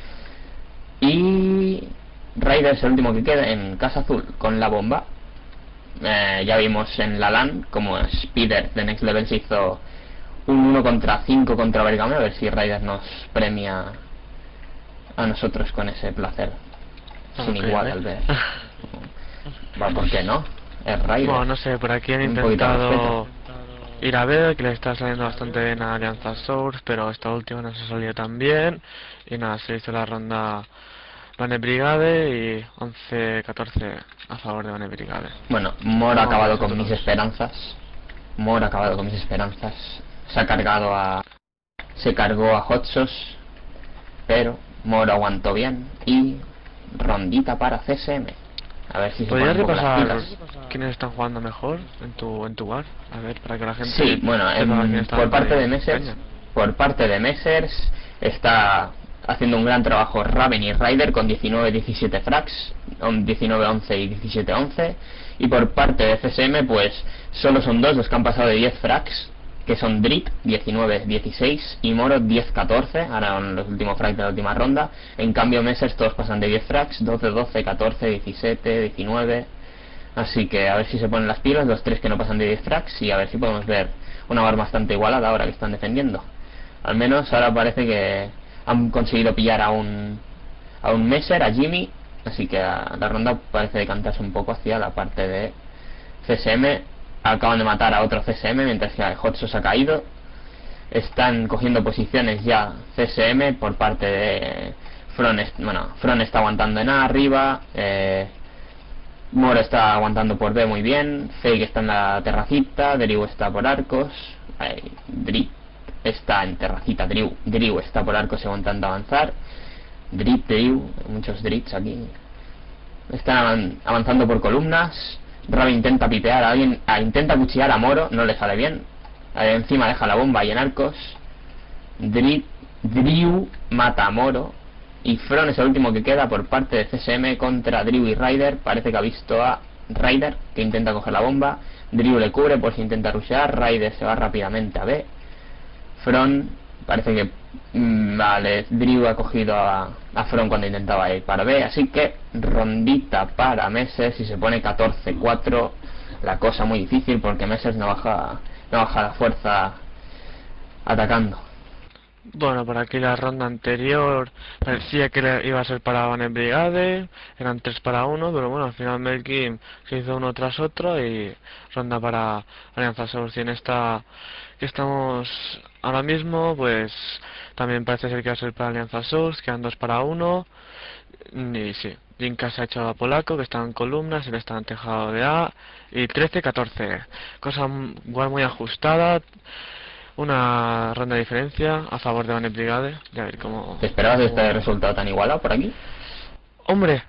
Y Ryder es el último que queda en Casa Azul con la bomba. Ya vimos en la LAN como Spider de Next Level se hizo un 1 contra 5 contra Bergame. A ver si Ryder nos premia a nosotros con ese placer sin igual al ver. Bueno, ¿por qué no? Es Ryder. Bueno, no sé, por aquí han intentado ir a ver, que le está saliendo bastante bien a Alianza Source, pero esta última no se salió tan bien. Y nada, se hizo la ronda Bane Brigade y 11-14 a favor de Bane Brigade. Bueno, Moro ha acabado con mis esperanzas. Moro ha acabado con mis esperanzas. Se cargó a Hotsos, pero Moro aguantó bien. Y rondita para CSM. A ver si se ¿podrías ponen un poco las repasar pilas. quiénes están jugando mejor en tu bar? A ver, para que la gente Sí, bueno, sepa quién está por parte de en Messers, España. por parte de Messers está haciendo un gran trabajo Raven y Ryder con 19-17 frags, 19-11 y 17-11. Y por parte de CSM, pues solo son dos los que han pasado de 10 frags, que son Drit 19-16 y Moro 10-14, ahora en los últimos frags de la última ronda. En cambio Messers todos pasan de 10 frags, 12-12, 14, 17, 19. Así que a ver si se ponen las pilas los tres que no pasan de 10 frags y a ver si podemos ver una bar bastante igualada ahora que están defendiendo. Al menos ahora parece que han conseguido pillar a un Messer, a Jimmy, así que la ronda parece decantarse un poco hacia la parte de CSM. Acaban de matar a otro CSM mientras que Hotsos ha caído. Están cogiendo posiciones ya CSM por parte de Front. Bueno, Front está aguantando en A arriba, Moro está aguantando por B muy bien, Fake está en la terracita, Drew está por arcos, Drip está en terracita, Drew está por arcos aguantando avanzar. Drew, muchos Drips aquí. Están avanzando por columnas. Raven intenta pipear a alguien, intenta cuchillar a Moro, no le sale bien. Encima deja la bomba y en arcos. Drew mata a Moro. Y Front es el último que queda por parte de CSM contra Drew y Ryder. Parece que ha visto a Ryder que intenta coger la bomba. Drew le cubre por si intenta rushear. Ryder se va rápidamente a B. Front parece que vale, Drew ha cogido a Front cuando intentaba ir para B, así que rondita para Messers y se pone 14-4. La cosa muy difícil porque Messers no baja la fuerza atacando. Bueno, por aquí la ronda anterior parecía que iba a ser para Bane Brigade, eran 3 para 1, pero bueno, al final Melkim se hizo uno tras otro y ronda para Alianza Source. Y en esta que estamos ahora mismo, pues también parece ser que va a ser para Alianza Source, quedan 2 para 1. Y sí, Jinka se ha echado a Polaco, que está en columnas, él está en tejado de A, y 13-14, cosa igual muy ajustada. Una ronda de diferencia a favor de Bane Brigade. Ya ver cómo. ¿Te esperabas este resultado tan igualado por aquí? Hombre,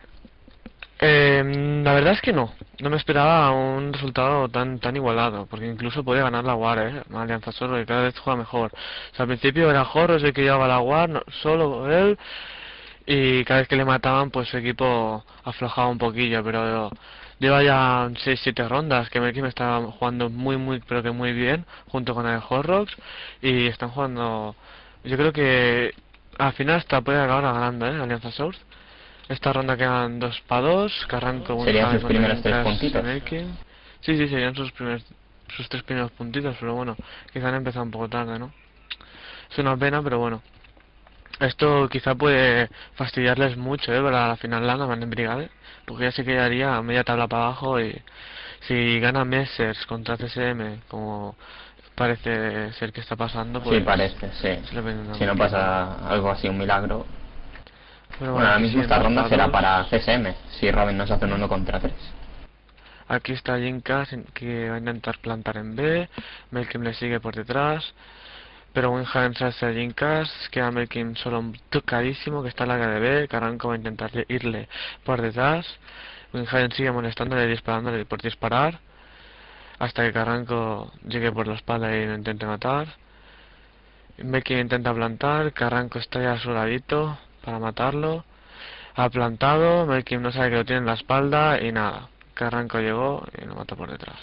la verdad es que no me esperaba un resultado tan igualado, porque incluso podía ganar la WAR, Alianza Solo, que cada vez juega mejor. O sea, al principio era Horros el que llevaba la WAR, solo él, y cada vez que le mataban, pues su equipo aflojaba un poquillo, pero lleva ya 6-7 rondas que Melkim está jugando pero que muy bien, junto con el Horrocks, y están jugando. Yo creo que al final hasta puede acabar ganando, Alianza Source. Esta ronda quedan 2 para 2, que arranco Serían sus con primeros el 3 Crash puntitos. Making. Sí, serían sus 3 primeros puntitos, pero bueno, quizá han empezado un poco tarde, ¿no? Es una pena, pero bueno. Esto quizá puede fastidiarles mucho, para la final lana van en Brigade, porque ya se quedaría a media tabla para abajo y si gana Messers contra CSM, como parece ser que está pasando, pues... Sí, parece, sí. Si no pasa algo así, un milagro. Pero Bueno, ahora aquí mismo siguen esta dos ronda para será dos. para CSM, si Robin no se hace un 1 contra 3. Aquí está Jinkas que va a intentar plantar en B, Melkim le sigue por detrás, pero Winhaven se hace a Jinkas, queda Melkim solo tocadísimo, que está en la de B, Carranco va a intentar irle por detrás, Winhaven sigue molestándole, disparándole por disparar, hasta que Carranco llegue por la espalda y lo intente matar. Melkim intenta plantar, Carranco está ya a su ladito para matarlo, ha plantado, Melkim no sabe que lo tiene en la espalda y nada. Carranco llegó y lo mató por detrás.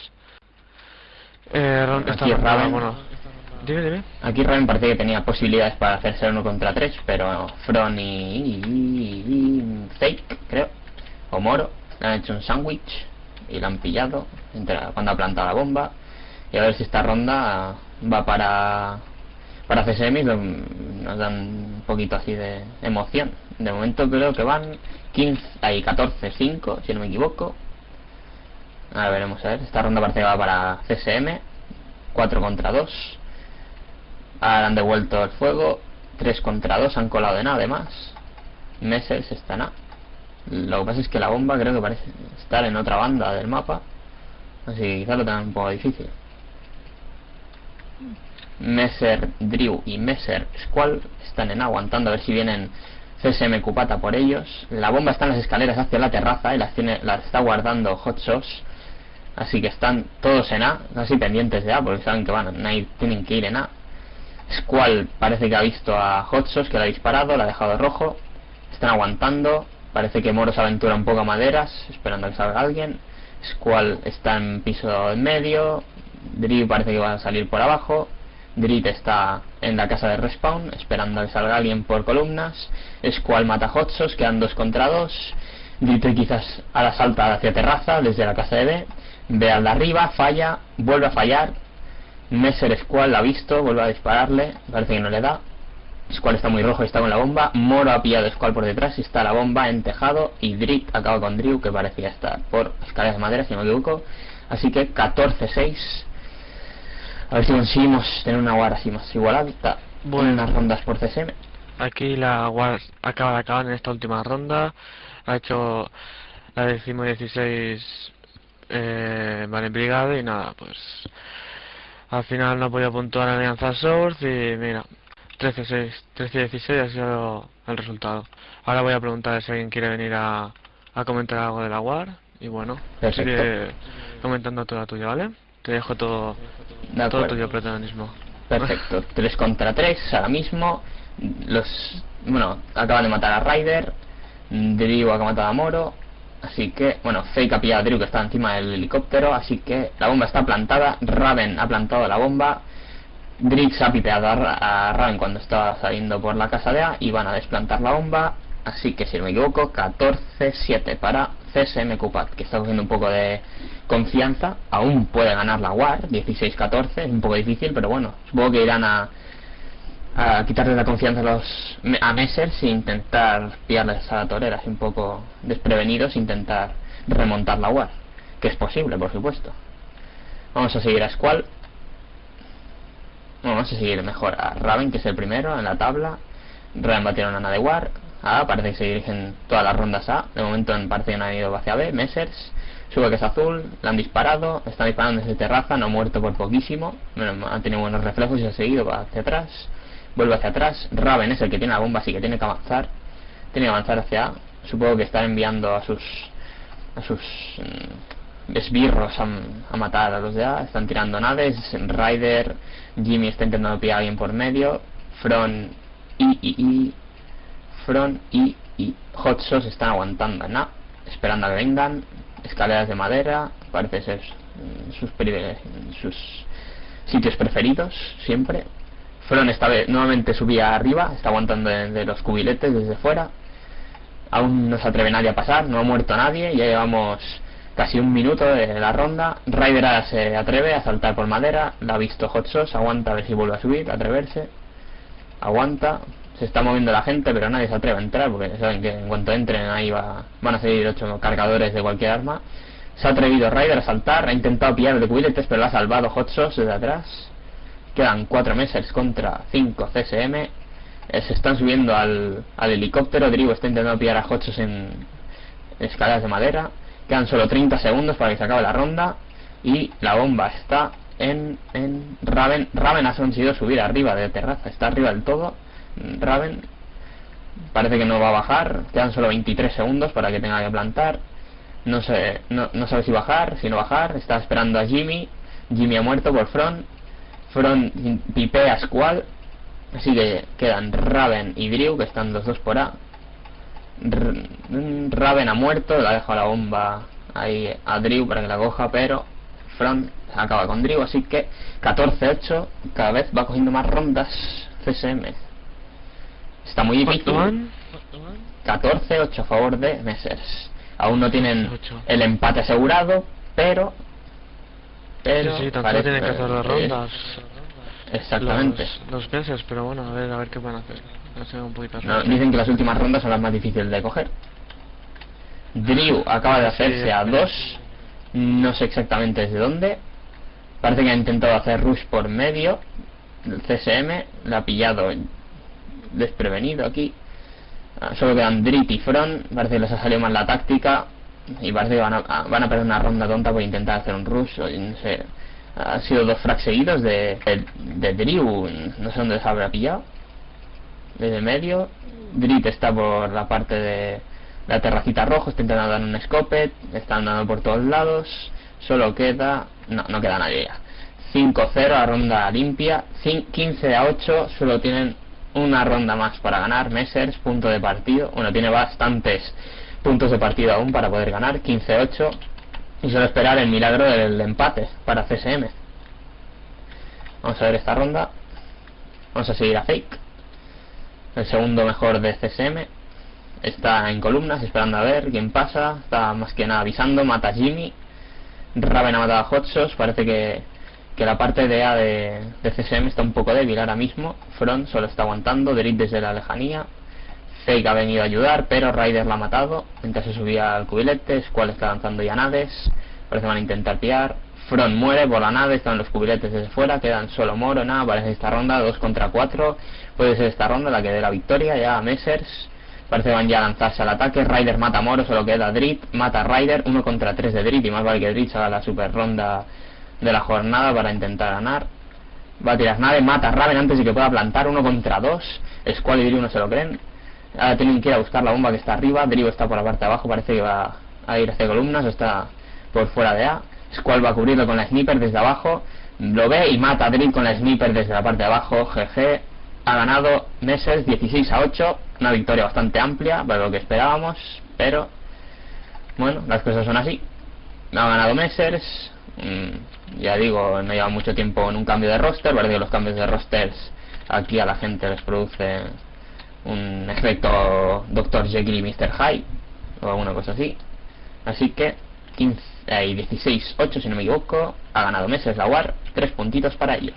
Esta Aquí ronda, Raven, bueno, dime. aquí Raven parecía que tenía posibilidades para hacerse 1 contra 3, pero Fron y Fake, creo, o Moro, le han hecho un sándwich y lo han pillado cuando ha plantado la bomba. Y a ver si esta ronda va para CSM y nos dan un poquito así de emoción. De momento creo que van 14-5, si no me equivoco. Ahora veremos, a ver. Esta ronda parece que va para CSM. 4 contra 2. Ahora han devuelto el fuego. 3 contra 2. Han colado en A además. Messers está en A. Lo que pasa es que la bomba creo que parece estar en otra banda del mapa. Así que quizás lo tengan un poco difícil. Messer Drew y Messer Squall están en A aguantando a ver si vienen CSM Cupata por ellos. La bomba está en las escaleras hacia la terraza y las está guardando Hot Sauce. Así que están todos en A, casi pendientes de A, porque saben que tienen que ir en A. Squall parece que ha visto a Hot Sauce, que la ha disparado, la ha dejado rojo. Están aguantando. Parece que Moro se aventura un poco a maderas, esperando a que salga alguien. Squall está en piso en medio. Drew parece que va a salir por abajo. Drit está en la casa de respawn, esperando a que salga alguien por columnas. Squall mata a Hot Sauce, quedan 2 contra 2. Drit quizás a la salta hacia terraza, desde la casa de B. Ve al de arriba, falla, vuelve a fallar. Messer Squall la ha visto, vuelve a dispararle, parece que no le da. Squall está muy rojo y está con la bomba. Moro ha pillado a Squall por detrás y está la bomba en tejado. Y Drit acaba con Drew, que parecía estar por escaleras de madera, si no me equivoco. Así que 14-6. A ver si conseguimos tener una war así más igualada. Bueno, unas rondas por CSM. Aquí la war acaba de acabar en esta última ronda. Ha hecho la 16 Vale Brigade y nada, pues al final no ha podido puntuar en Alianza Source y mira, 13-16 ha sido el resultado. Ahora voy a preguntar si alguien quiere venir a comentar algo de la war y bueno, sigue comentando toda tuya, ¿vale? Te dejo todo tuyo protagonismo. Perfecto. 3 contra 3 ahora mismo. Acaban de matar a Ryder. Drew ha matado a Moro. Así que, Fake ha pillado a Drew, que está encima del helicóptero. Así que la bomba está plantada. Raven ha plantado la bomba. Drix ha pipeado a Raven cuando estaba saliendo por la casa de A. Y van a desplantar la bomba. Así que, si no me equivoco, 14-7 para CSM Cupat, que está cogiendo un poco de confianza. Aún puede ganar la war, 16-14, es un poco difícil, pero bueno, supongo que irán a quitarle la confianza a Messers e intentar pillarles a la torera, así un poco desprevenidos, intentar remontar la war, que es posible, por supuesto. Vamos a seguir a Squall. Vamos a seguir mejor a Raven, que es el primero en la tabla. Raven va a tirar una nada de war. Parece que se dirigen todas las rondas A. De momento parece que no han ido hacia B. Messers sube, que es azul, le han disparado, están disparando desde terraza, no ha muerto por poquísimo, ha tenido buenos reflejos y ha seguido hacia atrás, vuelve hacia atrás. Raven es el que tiene la bomba, así que tiene que avanzar hacia A. Supongo que están enviando a sus esbirros a matar a los de A. Están tirando naves. Ryder, Jimmy está intentando pillar a alguien por medio. Fron y Hot Sauce están aguantando en A, esperando a que vengan. Escaleras de madera, parece ser sus sitios preferidos siempre. Fron esta vez nuevamente subía arriba, está aguantando de los cubiletes desde fuera. Aún no se atreve nadie a pasar, no ha muerto nadie, ya llevamos casi un minuto de la ronda. Ryder ahora se atreve a saltar por madera, la ha visto Hot Sauce, aguanta a ver si vuelve a subir, a atreverse, aguanta, se está moviendo la gente pero nadie se atreve a entrar porque saben que en cuanto entren ahí van a salir 8 cargadores de cualquier arma. Se ha atrevido Ryder a saltar, ha intentado pillar de cubiletes pero lo ha salvado Hot Sauce desde atrás. Quedan 4 Messers contra 5 CSM. Se están subiendo al helicóptero. Drigo está intentando pillar a Hot Sauce en escaleras de madera. Quedan solo 30 segundos para que se acabe la ronda. Y la bomba está en Raven. Raven ha conseguido subir arriba de terraza, está arriba del todo. Raven parece que no va a bajar. Quedan solo 23 segundos para que tenga que plantar. No sabe si bajar, si no bajar. Está esperando a Jimmy. Jimmy ha muerto por Front. Front pipea a Squall. Así que quedan Raven y Drew, que están los dos por A. Raven ha muerto, le ha dejado la bomba ahí a Drew para que la coja, pero Front acaba con Drew, así que 14-8, cada vez va cogiendo más rondas CSM. Está muy difícil. 14-8 a favor de Messers. Aún no tienen el empate asegurado, pero sí, tanto tienen que hacer las rondas. Exactamente. Los meses, pero bueno, a ver qué van a hacer. Un poquito dicen que las últimas rondas son las más difíciles de coger. Drew acaba de hacerse a 2. No sé exactamente desde dónde. Parece que ha intentado hacer rush por medio. El CSM la ha pillado desprevenido aquí. Solo quedan Drit y Front. Parece que les ha salido mal la táctica. Y parece que van a perder una ronda tonta por intentar hacer un rush. O no sé. Ha sido 2 frags seguidos de Drew. No sé dónde se habrá pillado. Desde medio. Drit está por la parte de la terracita roja. Está intentando dar un scopet. Está andando por todos lados. Solo queda... No queda nadie ya. 5-0 a ronda limpia. 15-8. Solo tienen una ronda más para ganar. Messers, punto de partido. Bueno, tiene bastantes puntos de partido aún para poder ganar. 15-8. Y solo esperar el milagro del empate para CSM. Vamos a ver esta ronda. Vamos a seguir a Fake, el segundo mejor de CSM. Está en columnas esperando a ver quién pasa. Está más que nada avisando. Mata a Jimmy. Raven ha matado a Hot Sauce. Parece que la parte de A de CSM está un poco débil ahora mismo. Front solo está aguantando. Drit desde la lejanía. Fake ha venido a ayudar, pero Ryder la ha matado mientras se subía al cubilete. Squall está lanzando ya nades. Parece que van a intentar pillar. Front muere por la nave, están los cubiletes desde fuera. Quedan solo Moro, nada, parece esta ronda 2 contra 4. Puede ser esta ronda la que dé la victoria ya a Messers. Parece que van ya a lanzarse al ataque. Ryder mata a Moro, solo queda Drit. Mata a Ryder, 1 contra 3 de Drit. Y más vale que Drit haga la super ronda de la jornada para intentar ganar. Va a tirar nave, mata a Raven antes de que pueda plantar. 1 contra 2. Squall y Drew no se lo creen. Ahora tienen que ir a buscar la bomba que está arriba. Drew está por la parte de abajo, parece que va a ir hacia columnas. O está por fuera de A. Squall va a cubrirlo con la sniper desde abajo. Lo ve y mata a Drit con la sniper desde la parte de abajo. GG. Ha ganado Messers 16-8. Una victoria bastante amplia para lo que esperábamos, pero bueno, las cosas son así. Ha ganado Messers. Ya digo, no lleva mucho tiempo en un cambio de roster. Parece que los cambios de rosters aquí a la gente les produce un efecto Dr. Jekyll y Mr. Hyde o alguna cosa así. Así que 16-8 si no me equivoco. Ha ganado Messers la War. 3 puntitos para ellos.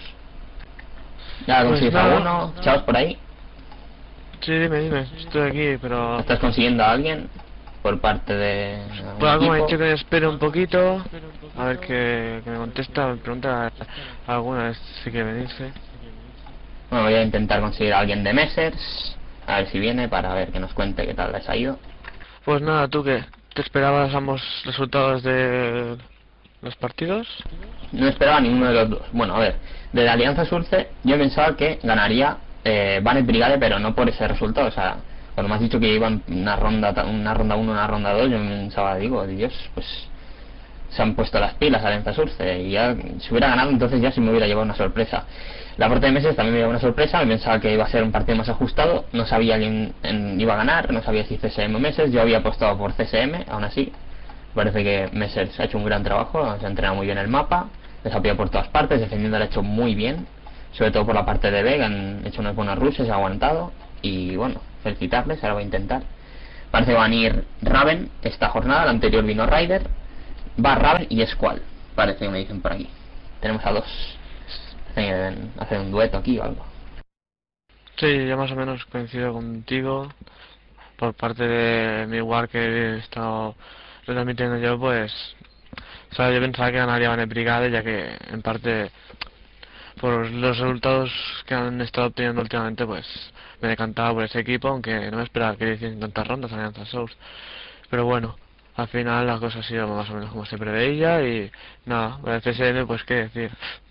Ya consigues a uno. Chavos por ahí. Sí, dime, estoy aquí, pero... ¿Estás consiguiendo a alguien por parte de pues algo me ha dicho que espere un poquito a ver que me contesta, me pregunta alguna vez si quiere venirse. Bueno, voy a intentar conseguir a alguien de Messers, a ver si viene, para ver que nos cuente qué tal les ha ido. Pues nada, ¿tú qué? ¿Te esperabas ambos resultados de los partidos? No esperaba ninguno de los dos. Bueno, a ver, de la Alianza Surce yo pensaba que ganaría Banet Brigade, pero no por ese resultado. O sea, cuando me has dicho que iban una ronda 1, una ronda 2, yo pensaba, digo, Dios, pues se han puesto las pilas a Alianza Surce. Y ya, si hubiera ganado, entonces ya sí me hubiera llevado una sorpresa. La parte de Messers también me llevó una sorpresa. Me pensaba que iba a ser un partido más ajustado. No sabía quién iba a ganar, no sabía si CSM o Messers. Yo había apostado por CSM, aún así parece que Messers ha hecho un gran trabajo. Se ha entrenado muy bien el mapa, les ha pillado por todas partes, defendiendo lo ha hecho muy bien, sobre todo por la parte de B, que han hecho unas buenas rushes, ha aguantado. Y bueno, felicitarles. Ahora voy a intentar Parece que van a ir Raven esta jornada, la anterior vino Ryder, va Raven y Squall, parece que me dicen por aquí. Tenemos a dos, hacer un dueto aquí o algo. Sí, yo más o menos coincido contigo. Por parte de mi war que he estado retransmitiendo yo, pues, o sea, yo pensaba que ganaría Bane Brigade, ya que en parte por los resultados que han estado obteniendo últimamente, pues me decantaba por ese equipo, aunque no me esperaba que hiciesen tantas rondas Alianza Souls. Pero bueno, al final la cosa ha sido más o menos como se preveía y nada, el CSM pues qué decir.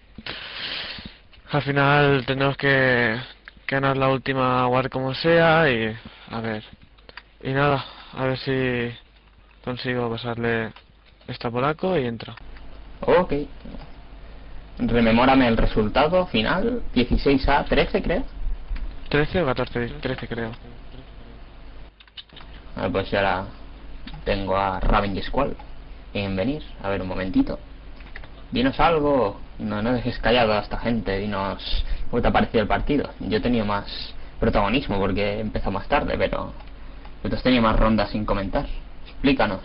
Al final tenemos que ganar la última war como sea y a ver. Y nada, a ver si consigo pasarle esta polaco y entra. Ok. Rememórame el resultado final, 16-13 creo. 13 o 14, 13 creo. Pues ya ahora tengo a Raven y Squall en venir. A ver un momentito. Dinos algo, no dejes callado a esta gente, dinos cómo te ha parecido el partido. Yo he tenido más protagonismo porque he empezado más tarde, pero tú has tenido más rondas sin comentar. Explícanos.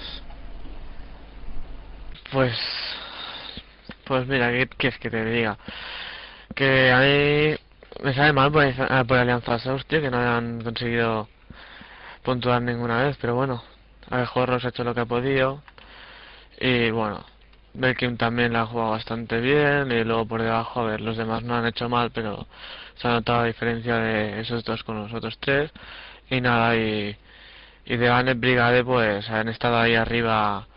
Pues mira, ¿qué quieres que te diga? Que a mí me sabe mal por Alianza Souls, tío, que no hayan conseguido puntuar ninguna vez, pero bueno, a ver, Horros ha hecho lo que ha podido y bueno, Belkim también la ha jugado bastante bien y luego por debajo, a ver, los demás no han hecho mal, pero se ha notado la diferencia de esos dos con los otros tres y nada, y de Bane Brigade pues han estado ahí arriba.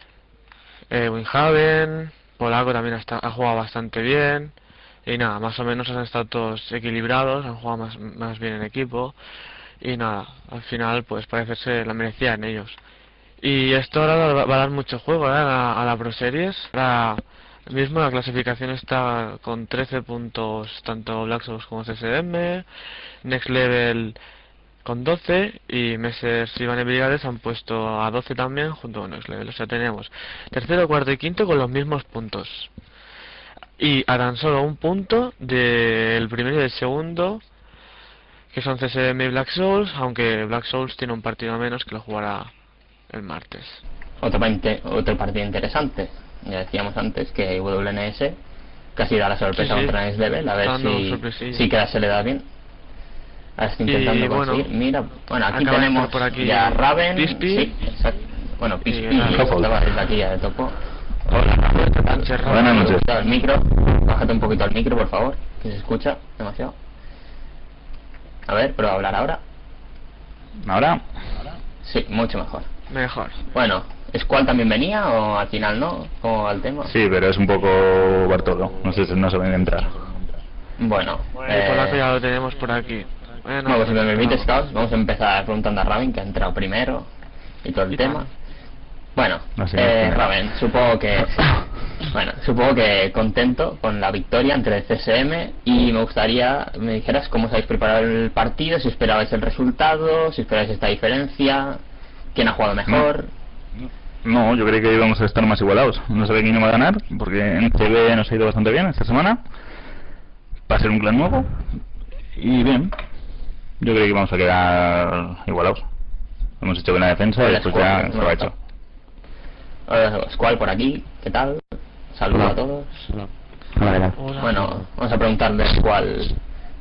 Winhaven, Polaco también ha jugado bastante bien y nada, más o menos han estado todos equilibrados, han jugado más bien en equipo y nada, al final pues parece ser la merecían ellos. Y esto ahora va a dar mucho juego a la Pro Series. Ahora mismo la clasificación está con 13 puntos tanto Black Souls como CSM, Next Level con 12 y Messers y Bane Brigades han puesto a 12 también junto con Next Level. O sea, tenemos tercero, cuarto y quinto con los mismos puntos. Y a tan solo un punto del primero y del segundo, que son CSM y Black Souls, aunque Black Souls tiene un partido menos que lo jugará el martes. Otro partido interesante. Ya decíamos antes que WNS casi da la sorpresa contra Next Level, a ver si queda se le da bien. Ahora estoy intentando conseguir. Bueno, mira, bueno, aquí tenemos por aquí ya Raven. Pispi. Sí, exacto. Bueno, Pispi Topo. estaba desde aquí ya de topo. Buenas noches. El micro, bájate un poquito al micro, por favor, que se escucha demasiado. A ver, prueba a hablar ahora. ¿Ahora? Sí, mucho mejor. Mejor. Bueno, ¿Squall también venía o al final no? ¿Cómo va el tema? Sí, pero es un poco Bartolo. No sé si no se va a entrar. Bueno, el polaco ya lo tenemos por aquí. Bueno, pues si me permites, Caos, vamos a empezar preguntando a Raven, que ha entrado primero y todo el tema. Bueno, Raven, supongo que contento con la victoria ante el CSM y me gustaría me dijeras cómo os habéis preparado el partido, si esperabais el resultado, si esperabais esta diferencia, quién ha jugado mejor. No, yo creí que íbamos a estar más igualados. No sabía quién iba a ganar, porque en TV nos ha ido bastante bien esta semana. Va a ser un clan nuevo y bien. Yo creo que vamos a quedar igualados. Hemos hecho buena defensa y después ya se lo ha hecho. Squall por aquí, ¿qué tal? Saludos a todos. Hola. Bueno, vamos a preguntarle a Squall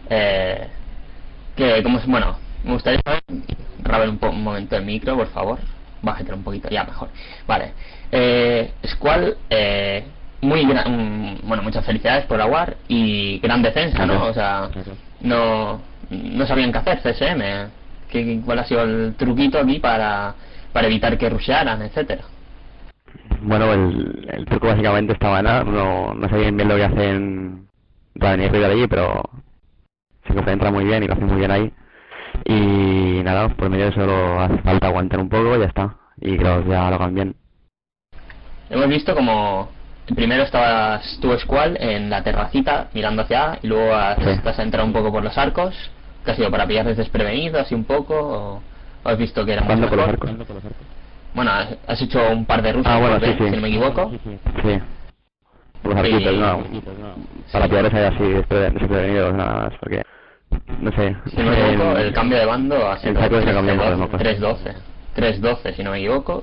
cómo es. Bueno, me gustaría saber, Raven, un momento el micro, por favor. Bájate un poquito, ya mejor. Vale. Squall, bueno, muchas felicidades por la WAR y gran defensa, ¿no? O sea, no sabían qué hacer CSM. ¿Cuál ha sido el truquito aquí para evitar que rushearan, etcétera? Bueno, el truco básicamente estaba nada, no sabían bien lo que hacen Raven y River allí, pero se concentran muy bien y lo hacen muy bien ahí. Y nada, por medio de eso solo hace falta aguantar un poco y ya está. Y creo que ya lo hagan bien. Hemos visto como primero estabas tú, Squall, en la terracita mirando hacia A y luego has entrado un poco por los arcos. ¿Qué ha sido para pillarles desprevenido así un poco? ¿O has visto que era mucho por mejor? los arcos? Bueno, has hecho un par de rusas, bueno, si no me equivoco. Sí. Por los arquitos, no. Para pillarles ahí así desprevenidos, nada más, porque no sé. Si no me equivoco, el cambio de bando ha sido 3-12. 3-12 si no me equivoco.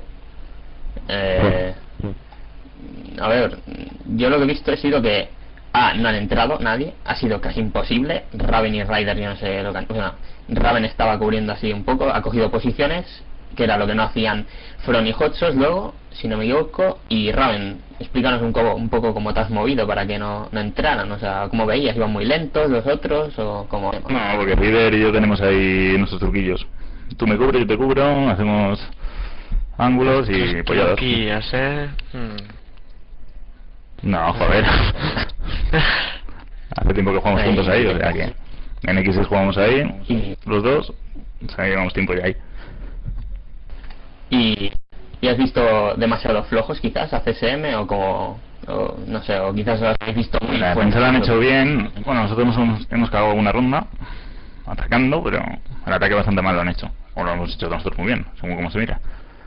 Sí. A ver, yo lo que he visto ha sido que no han entrado nadie, ha sido casi imposible. Raven y Ryder, yo no sé lo que o sea, Raven estaba cubriendo así un poco, ha cogido posiciones, que era lo que no hacían Fron y Hotsos luego, si no me equivoco. Y Raven, explícanos un poco cómo te has movido para que no entraran, o sea, cómo veías, iban muy lentos los otros o cómo. No, porque Ryder y yo tenemos ahí nuestros truquillos. Tú me cubres, yo te cubro, hacemos ángulos y pollados. Truquillas, No, joder. Hace tiempo que jugamos juntos ahí, o sea que en X jugamos ahí, los dos, o sea, llevamos tiempo ya ahí. ¿Y has visto demasiado flojos quizás a CSM o como, o, no sé, o quizás los habéis visto muy La defensa lo han hecho bien. Bueno, nosotros hemos cagado una ronda atacando, pero el ataque bastante mal lo han hecho, o lo hemos hecho nosotros muy bien, según cómo se mira.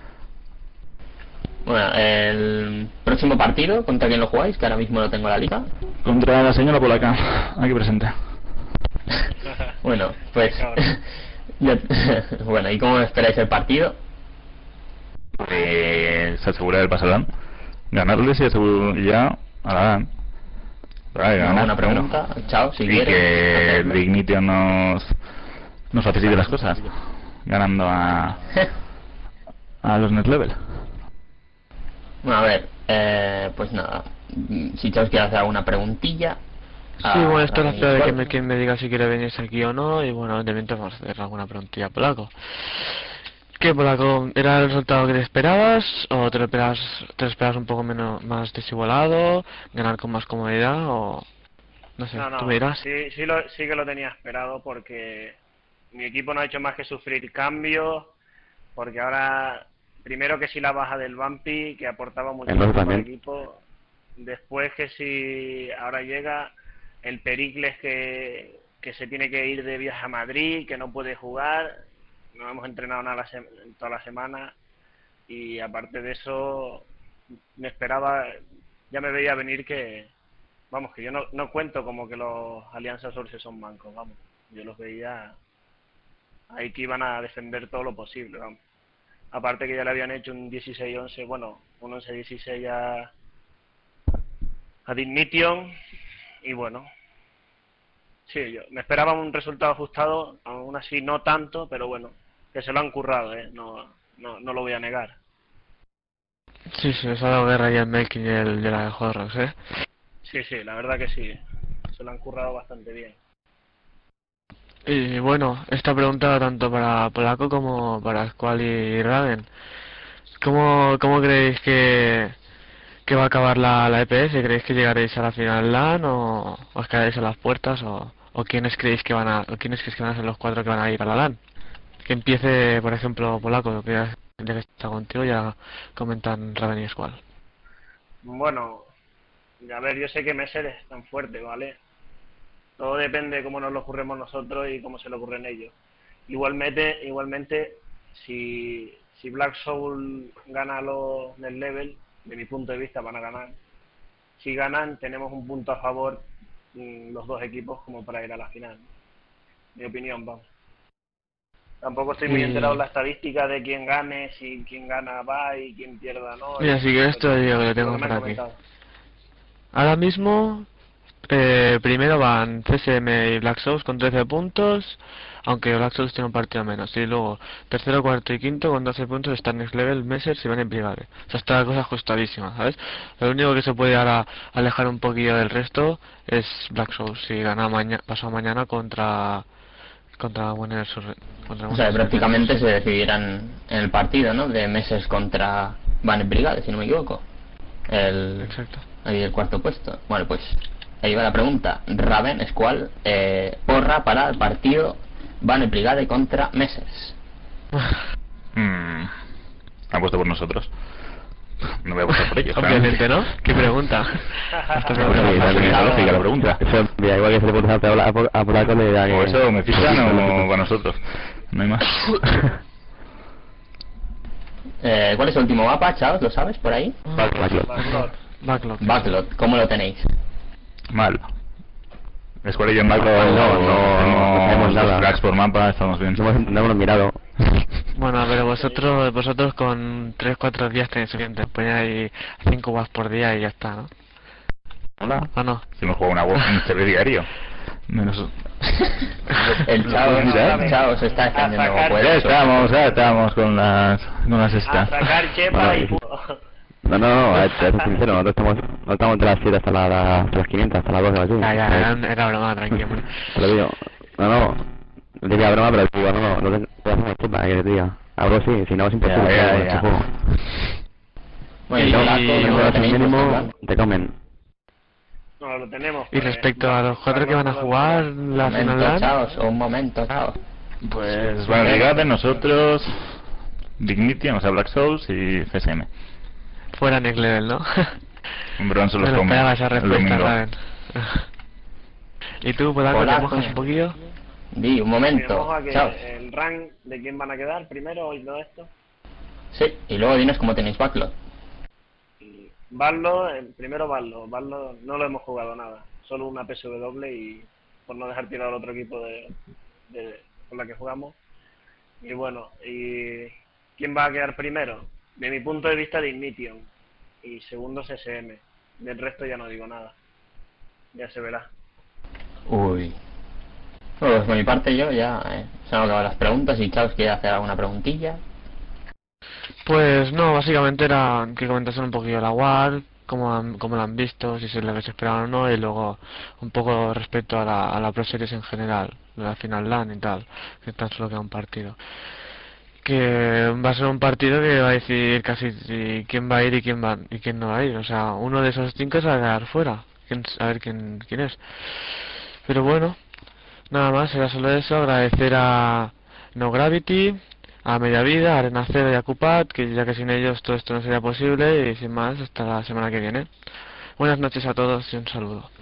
Bueno, el próximo partido, ¿contra quién lo jugáis? Que ahora mismo no tengo la lista. Contra la señora polaca, aquí presente. Bueno, pues bueno, ¿y cómo esperáis el partido? Se asegura el pasadán, ganarles y ya a la dan. Una pregunta, chao, si y quieres. Que el Ignition nos facilite las cosas, ganando a los net level. Bueno, a ver, pues nada, si Chaos quiere hacer alguna preguntilla. Sí, bueno, esto es la espera de que quien me diga si quiere venirse aquí o no. Y bueno, de mientras vamos a hacer alguna preguntilla a Polaco. ¿Qué, Polaco? ¿Era el resultado que te esperabas? ¿O te lo esperabas un poco más desigualado? ¿Ganar con más comodidad? ¿O no sé, tú me dirás? Sí que lo tenía esperado, porque mi equipo no ha hecho más que sufrir cambios, porque ahora, primero que si la baja del Bumpy, que aportaba muchísimo al equipo, después que si ahora llega el Pericles que se tiene que ir de viaje a Madrid, que no puede jugar, no hemos entrenado nada en toda la semana, y aparte de eso me esperaba, ya me veía venir que, vamos, que yo no cuento como que los Alianza Sources son mancos, vamos, yo los veía ahí que iban a defender todo lo posible, vamos. Aparte que ya le habían hecho un 16-11, bueno, un 11-16 a Dignition, y bueno, sí, yo me esperaba un resultado ajustado, aún así no tanto, pero bueno, que se lo han currado, no lo voy a negar. Sí, les ha dado guerra ya el Melkin y el de la Horrocks, Sí, la verdad que sí, se lo han currado bastante bien. Y bueno, esta pregunta tanto para Polaco como para Squall y Raven. ¿Cómo creéis que va a acabar la EPS? ¿Creéis que llegaréis a la final LAN o os quedaréis a las puertas? ¿O quiénes creéis que van a ser los 4 que van a ir a la LAN? Que empiece, por ejemplo, Polaco, que ya que está contigo, ya comentan Raven y Squall. Bueno, a ver, yo sé que Messer es tan fuerte, ¿vale? Todo depende de cómo nos lo ocurremos nosotros y cómo se lo ocurren ellos. Igualmente, si Black Soul gana los del level, de mi punto de vista van a ganar. Si ganan, tenemos un punto a favor los dos equipos como para ir a la final. Mi opinión, vamos. Tampoco estoy muy enterado de la estadística de quién gane, si quién gana va y quién pierda no. Mira, si quieres te digo que lo tengo por aquí. Ahora mismo, primero van CSM y Black Souls con 13 puntos, aunque Black Souls tiene un partido menos. Y luego, tercero, cuarto y quinto con 12 puntos están Next Level, Messers y van en Brigade. O sea, está la cosa ajustadísima, ¿sabes? Lo único que se puede ahora alejar un poquillo del resto es Black Souls, si gana pasado mañana contra Winners. O sea, prácticamente se decidirán en el partido, ¿no? De Messers contra Van Brigade, si no me equivoco. Exacto. Ahí el cuarto puesto. Bueno, pues ahí va la pregunta. Raven, Squall, porra para el partido Van Brigade contra Messers. Han puesto por nosotros. No voy a votar por ellos. Obviamente, ¿no? ¿Qué pregunta? La pregunta. Eso, mira, igual que se le puede hacer a Polaco, le da que... O eso, me fichan o para nosotros. No hay más. ¿Cuál es el último mapa, chavos? ¿Lo sabes por ahí? Backlot. ¿Cómo lo tenéis? Mal. Square y en Backlot no tenemos nada. Cracks por mapa, estamos bien. No hemos mirado. Bueno, pero vosotros con 3-4 días tenéis suficiente. Ponéis ahí 5 watts por día y ya está, ¿no? Hola. ¿O no? Si me juego una web en TV diario. Menos... El chao se está defendiendo como puede. Ya estamos con las A estas. sacar chepa y... No, a ser sincero, nosotros estamos entre las 7 hasta las 500, hasta las 12 o así. Ya, era broma, tranquilo. Te lo digo. No diría broma, pero digo, no te hacemos chepa, que te diga. Algo sí, si no es imposible este juego. Bueno, y mínimo te comen. No, lo tenemos. Y respecto a los 4 que van a jugar la final LAN... Un momento, chao. Pues van a llegar de nosotros Dignition, o sea, Black Souls y FSM. Fuera Next Level, ¿no? Un bronce los me lo come esperaba esa el respuesta, domingo. Raven. ¿Y tú, Polanco, te mojas un poquillo? Di, un momento, chao. ¿El rank de quién van a quedar primero y todo esto? Sí, y luego dinos cómo tenéis backlog. Barlo, primero Barlo no lo hemos jugado nada, solo una PSW y por no dejar tirado al otro equipo con la que jugamos. Y bueno, ¿y quién va a quedar primero? De mi punto de vista, Dignition, y segundo CSM. Del resto ya no digo nada, ya se verá. Uy. Pues por mi parte yo ya se han acabado las preguntas y Klaus quiere hacer alguna preguntilla. Pues no, básicamente era que comentasen un poquillo la WAR, cómo la han visto, si se les esperaban o no, y luego un poco respecto a la Pro Series en general, la final LAN y tal, que tan solo queda un partido. Que va a ser un partido que va a decidir casi quién va a ir y quién no va a ir. O sea, uno de esos 5 se va a quedar fuera. A ver quién es. Pero bueno, nada más, era solo eso. Agradecer a No Gravity, a Media Vida, a Arena Cero y a Cupat, que ya que sin ellos todo esto no sería posible. Y sin más, hasta la semana que viene. Buenas noches a todos y un saludo.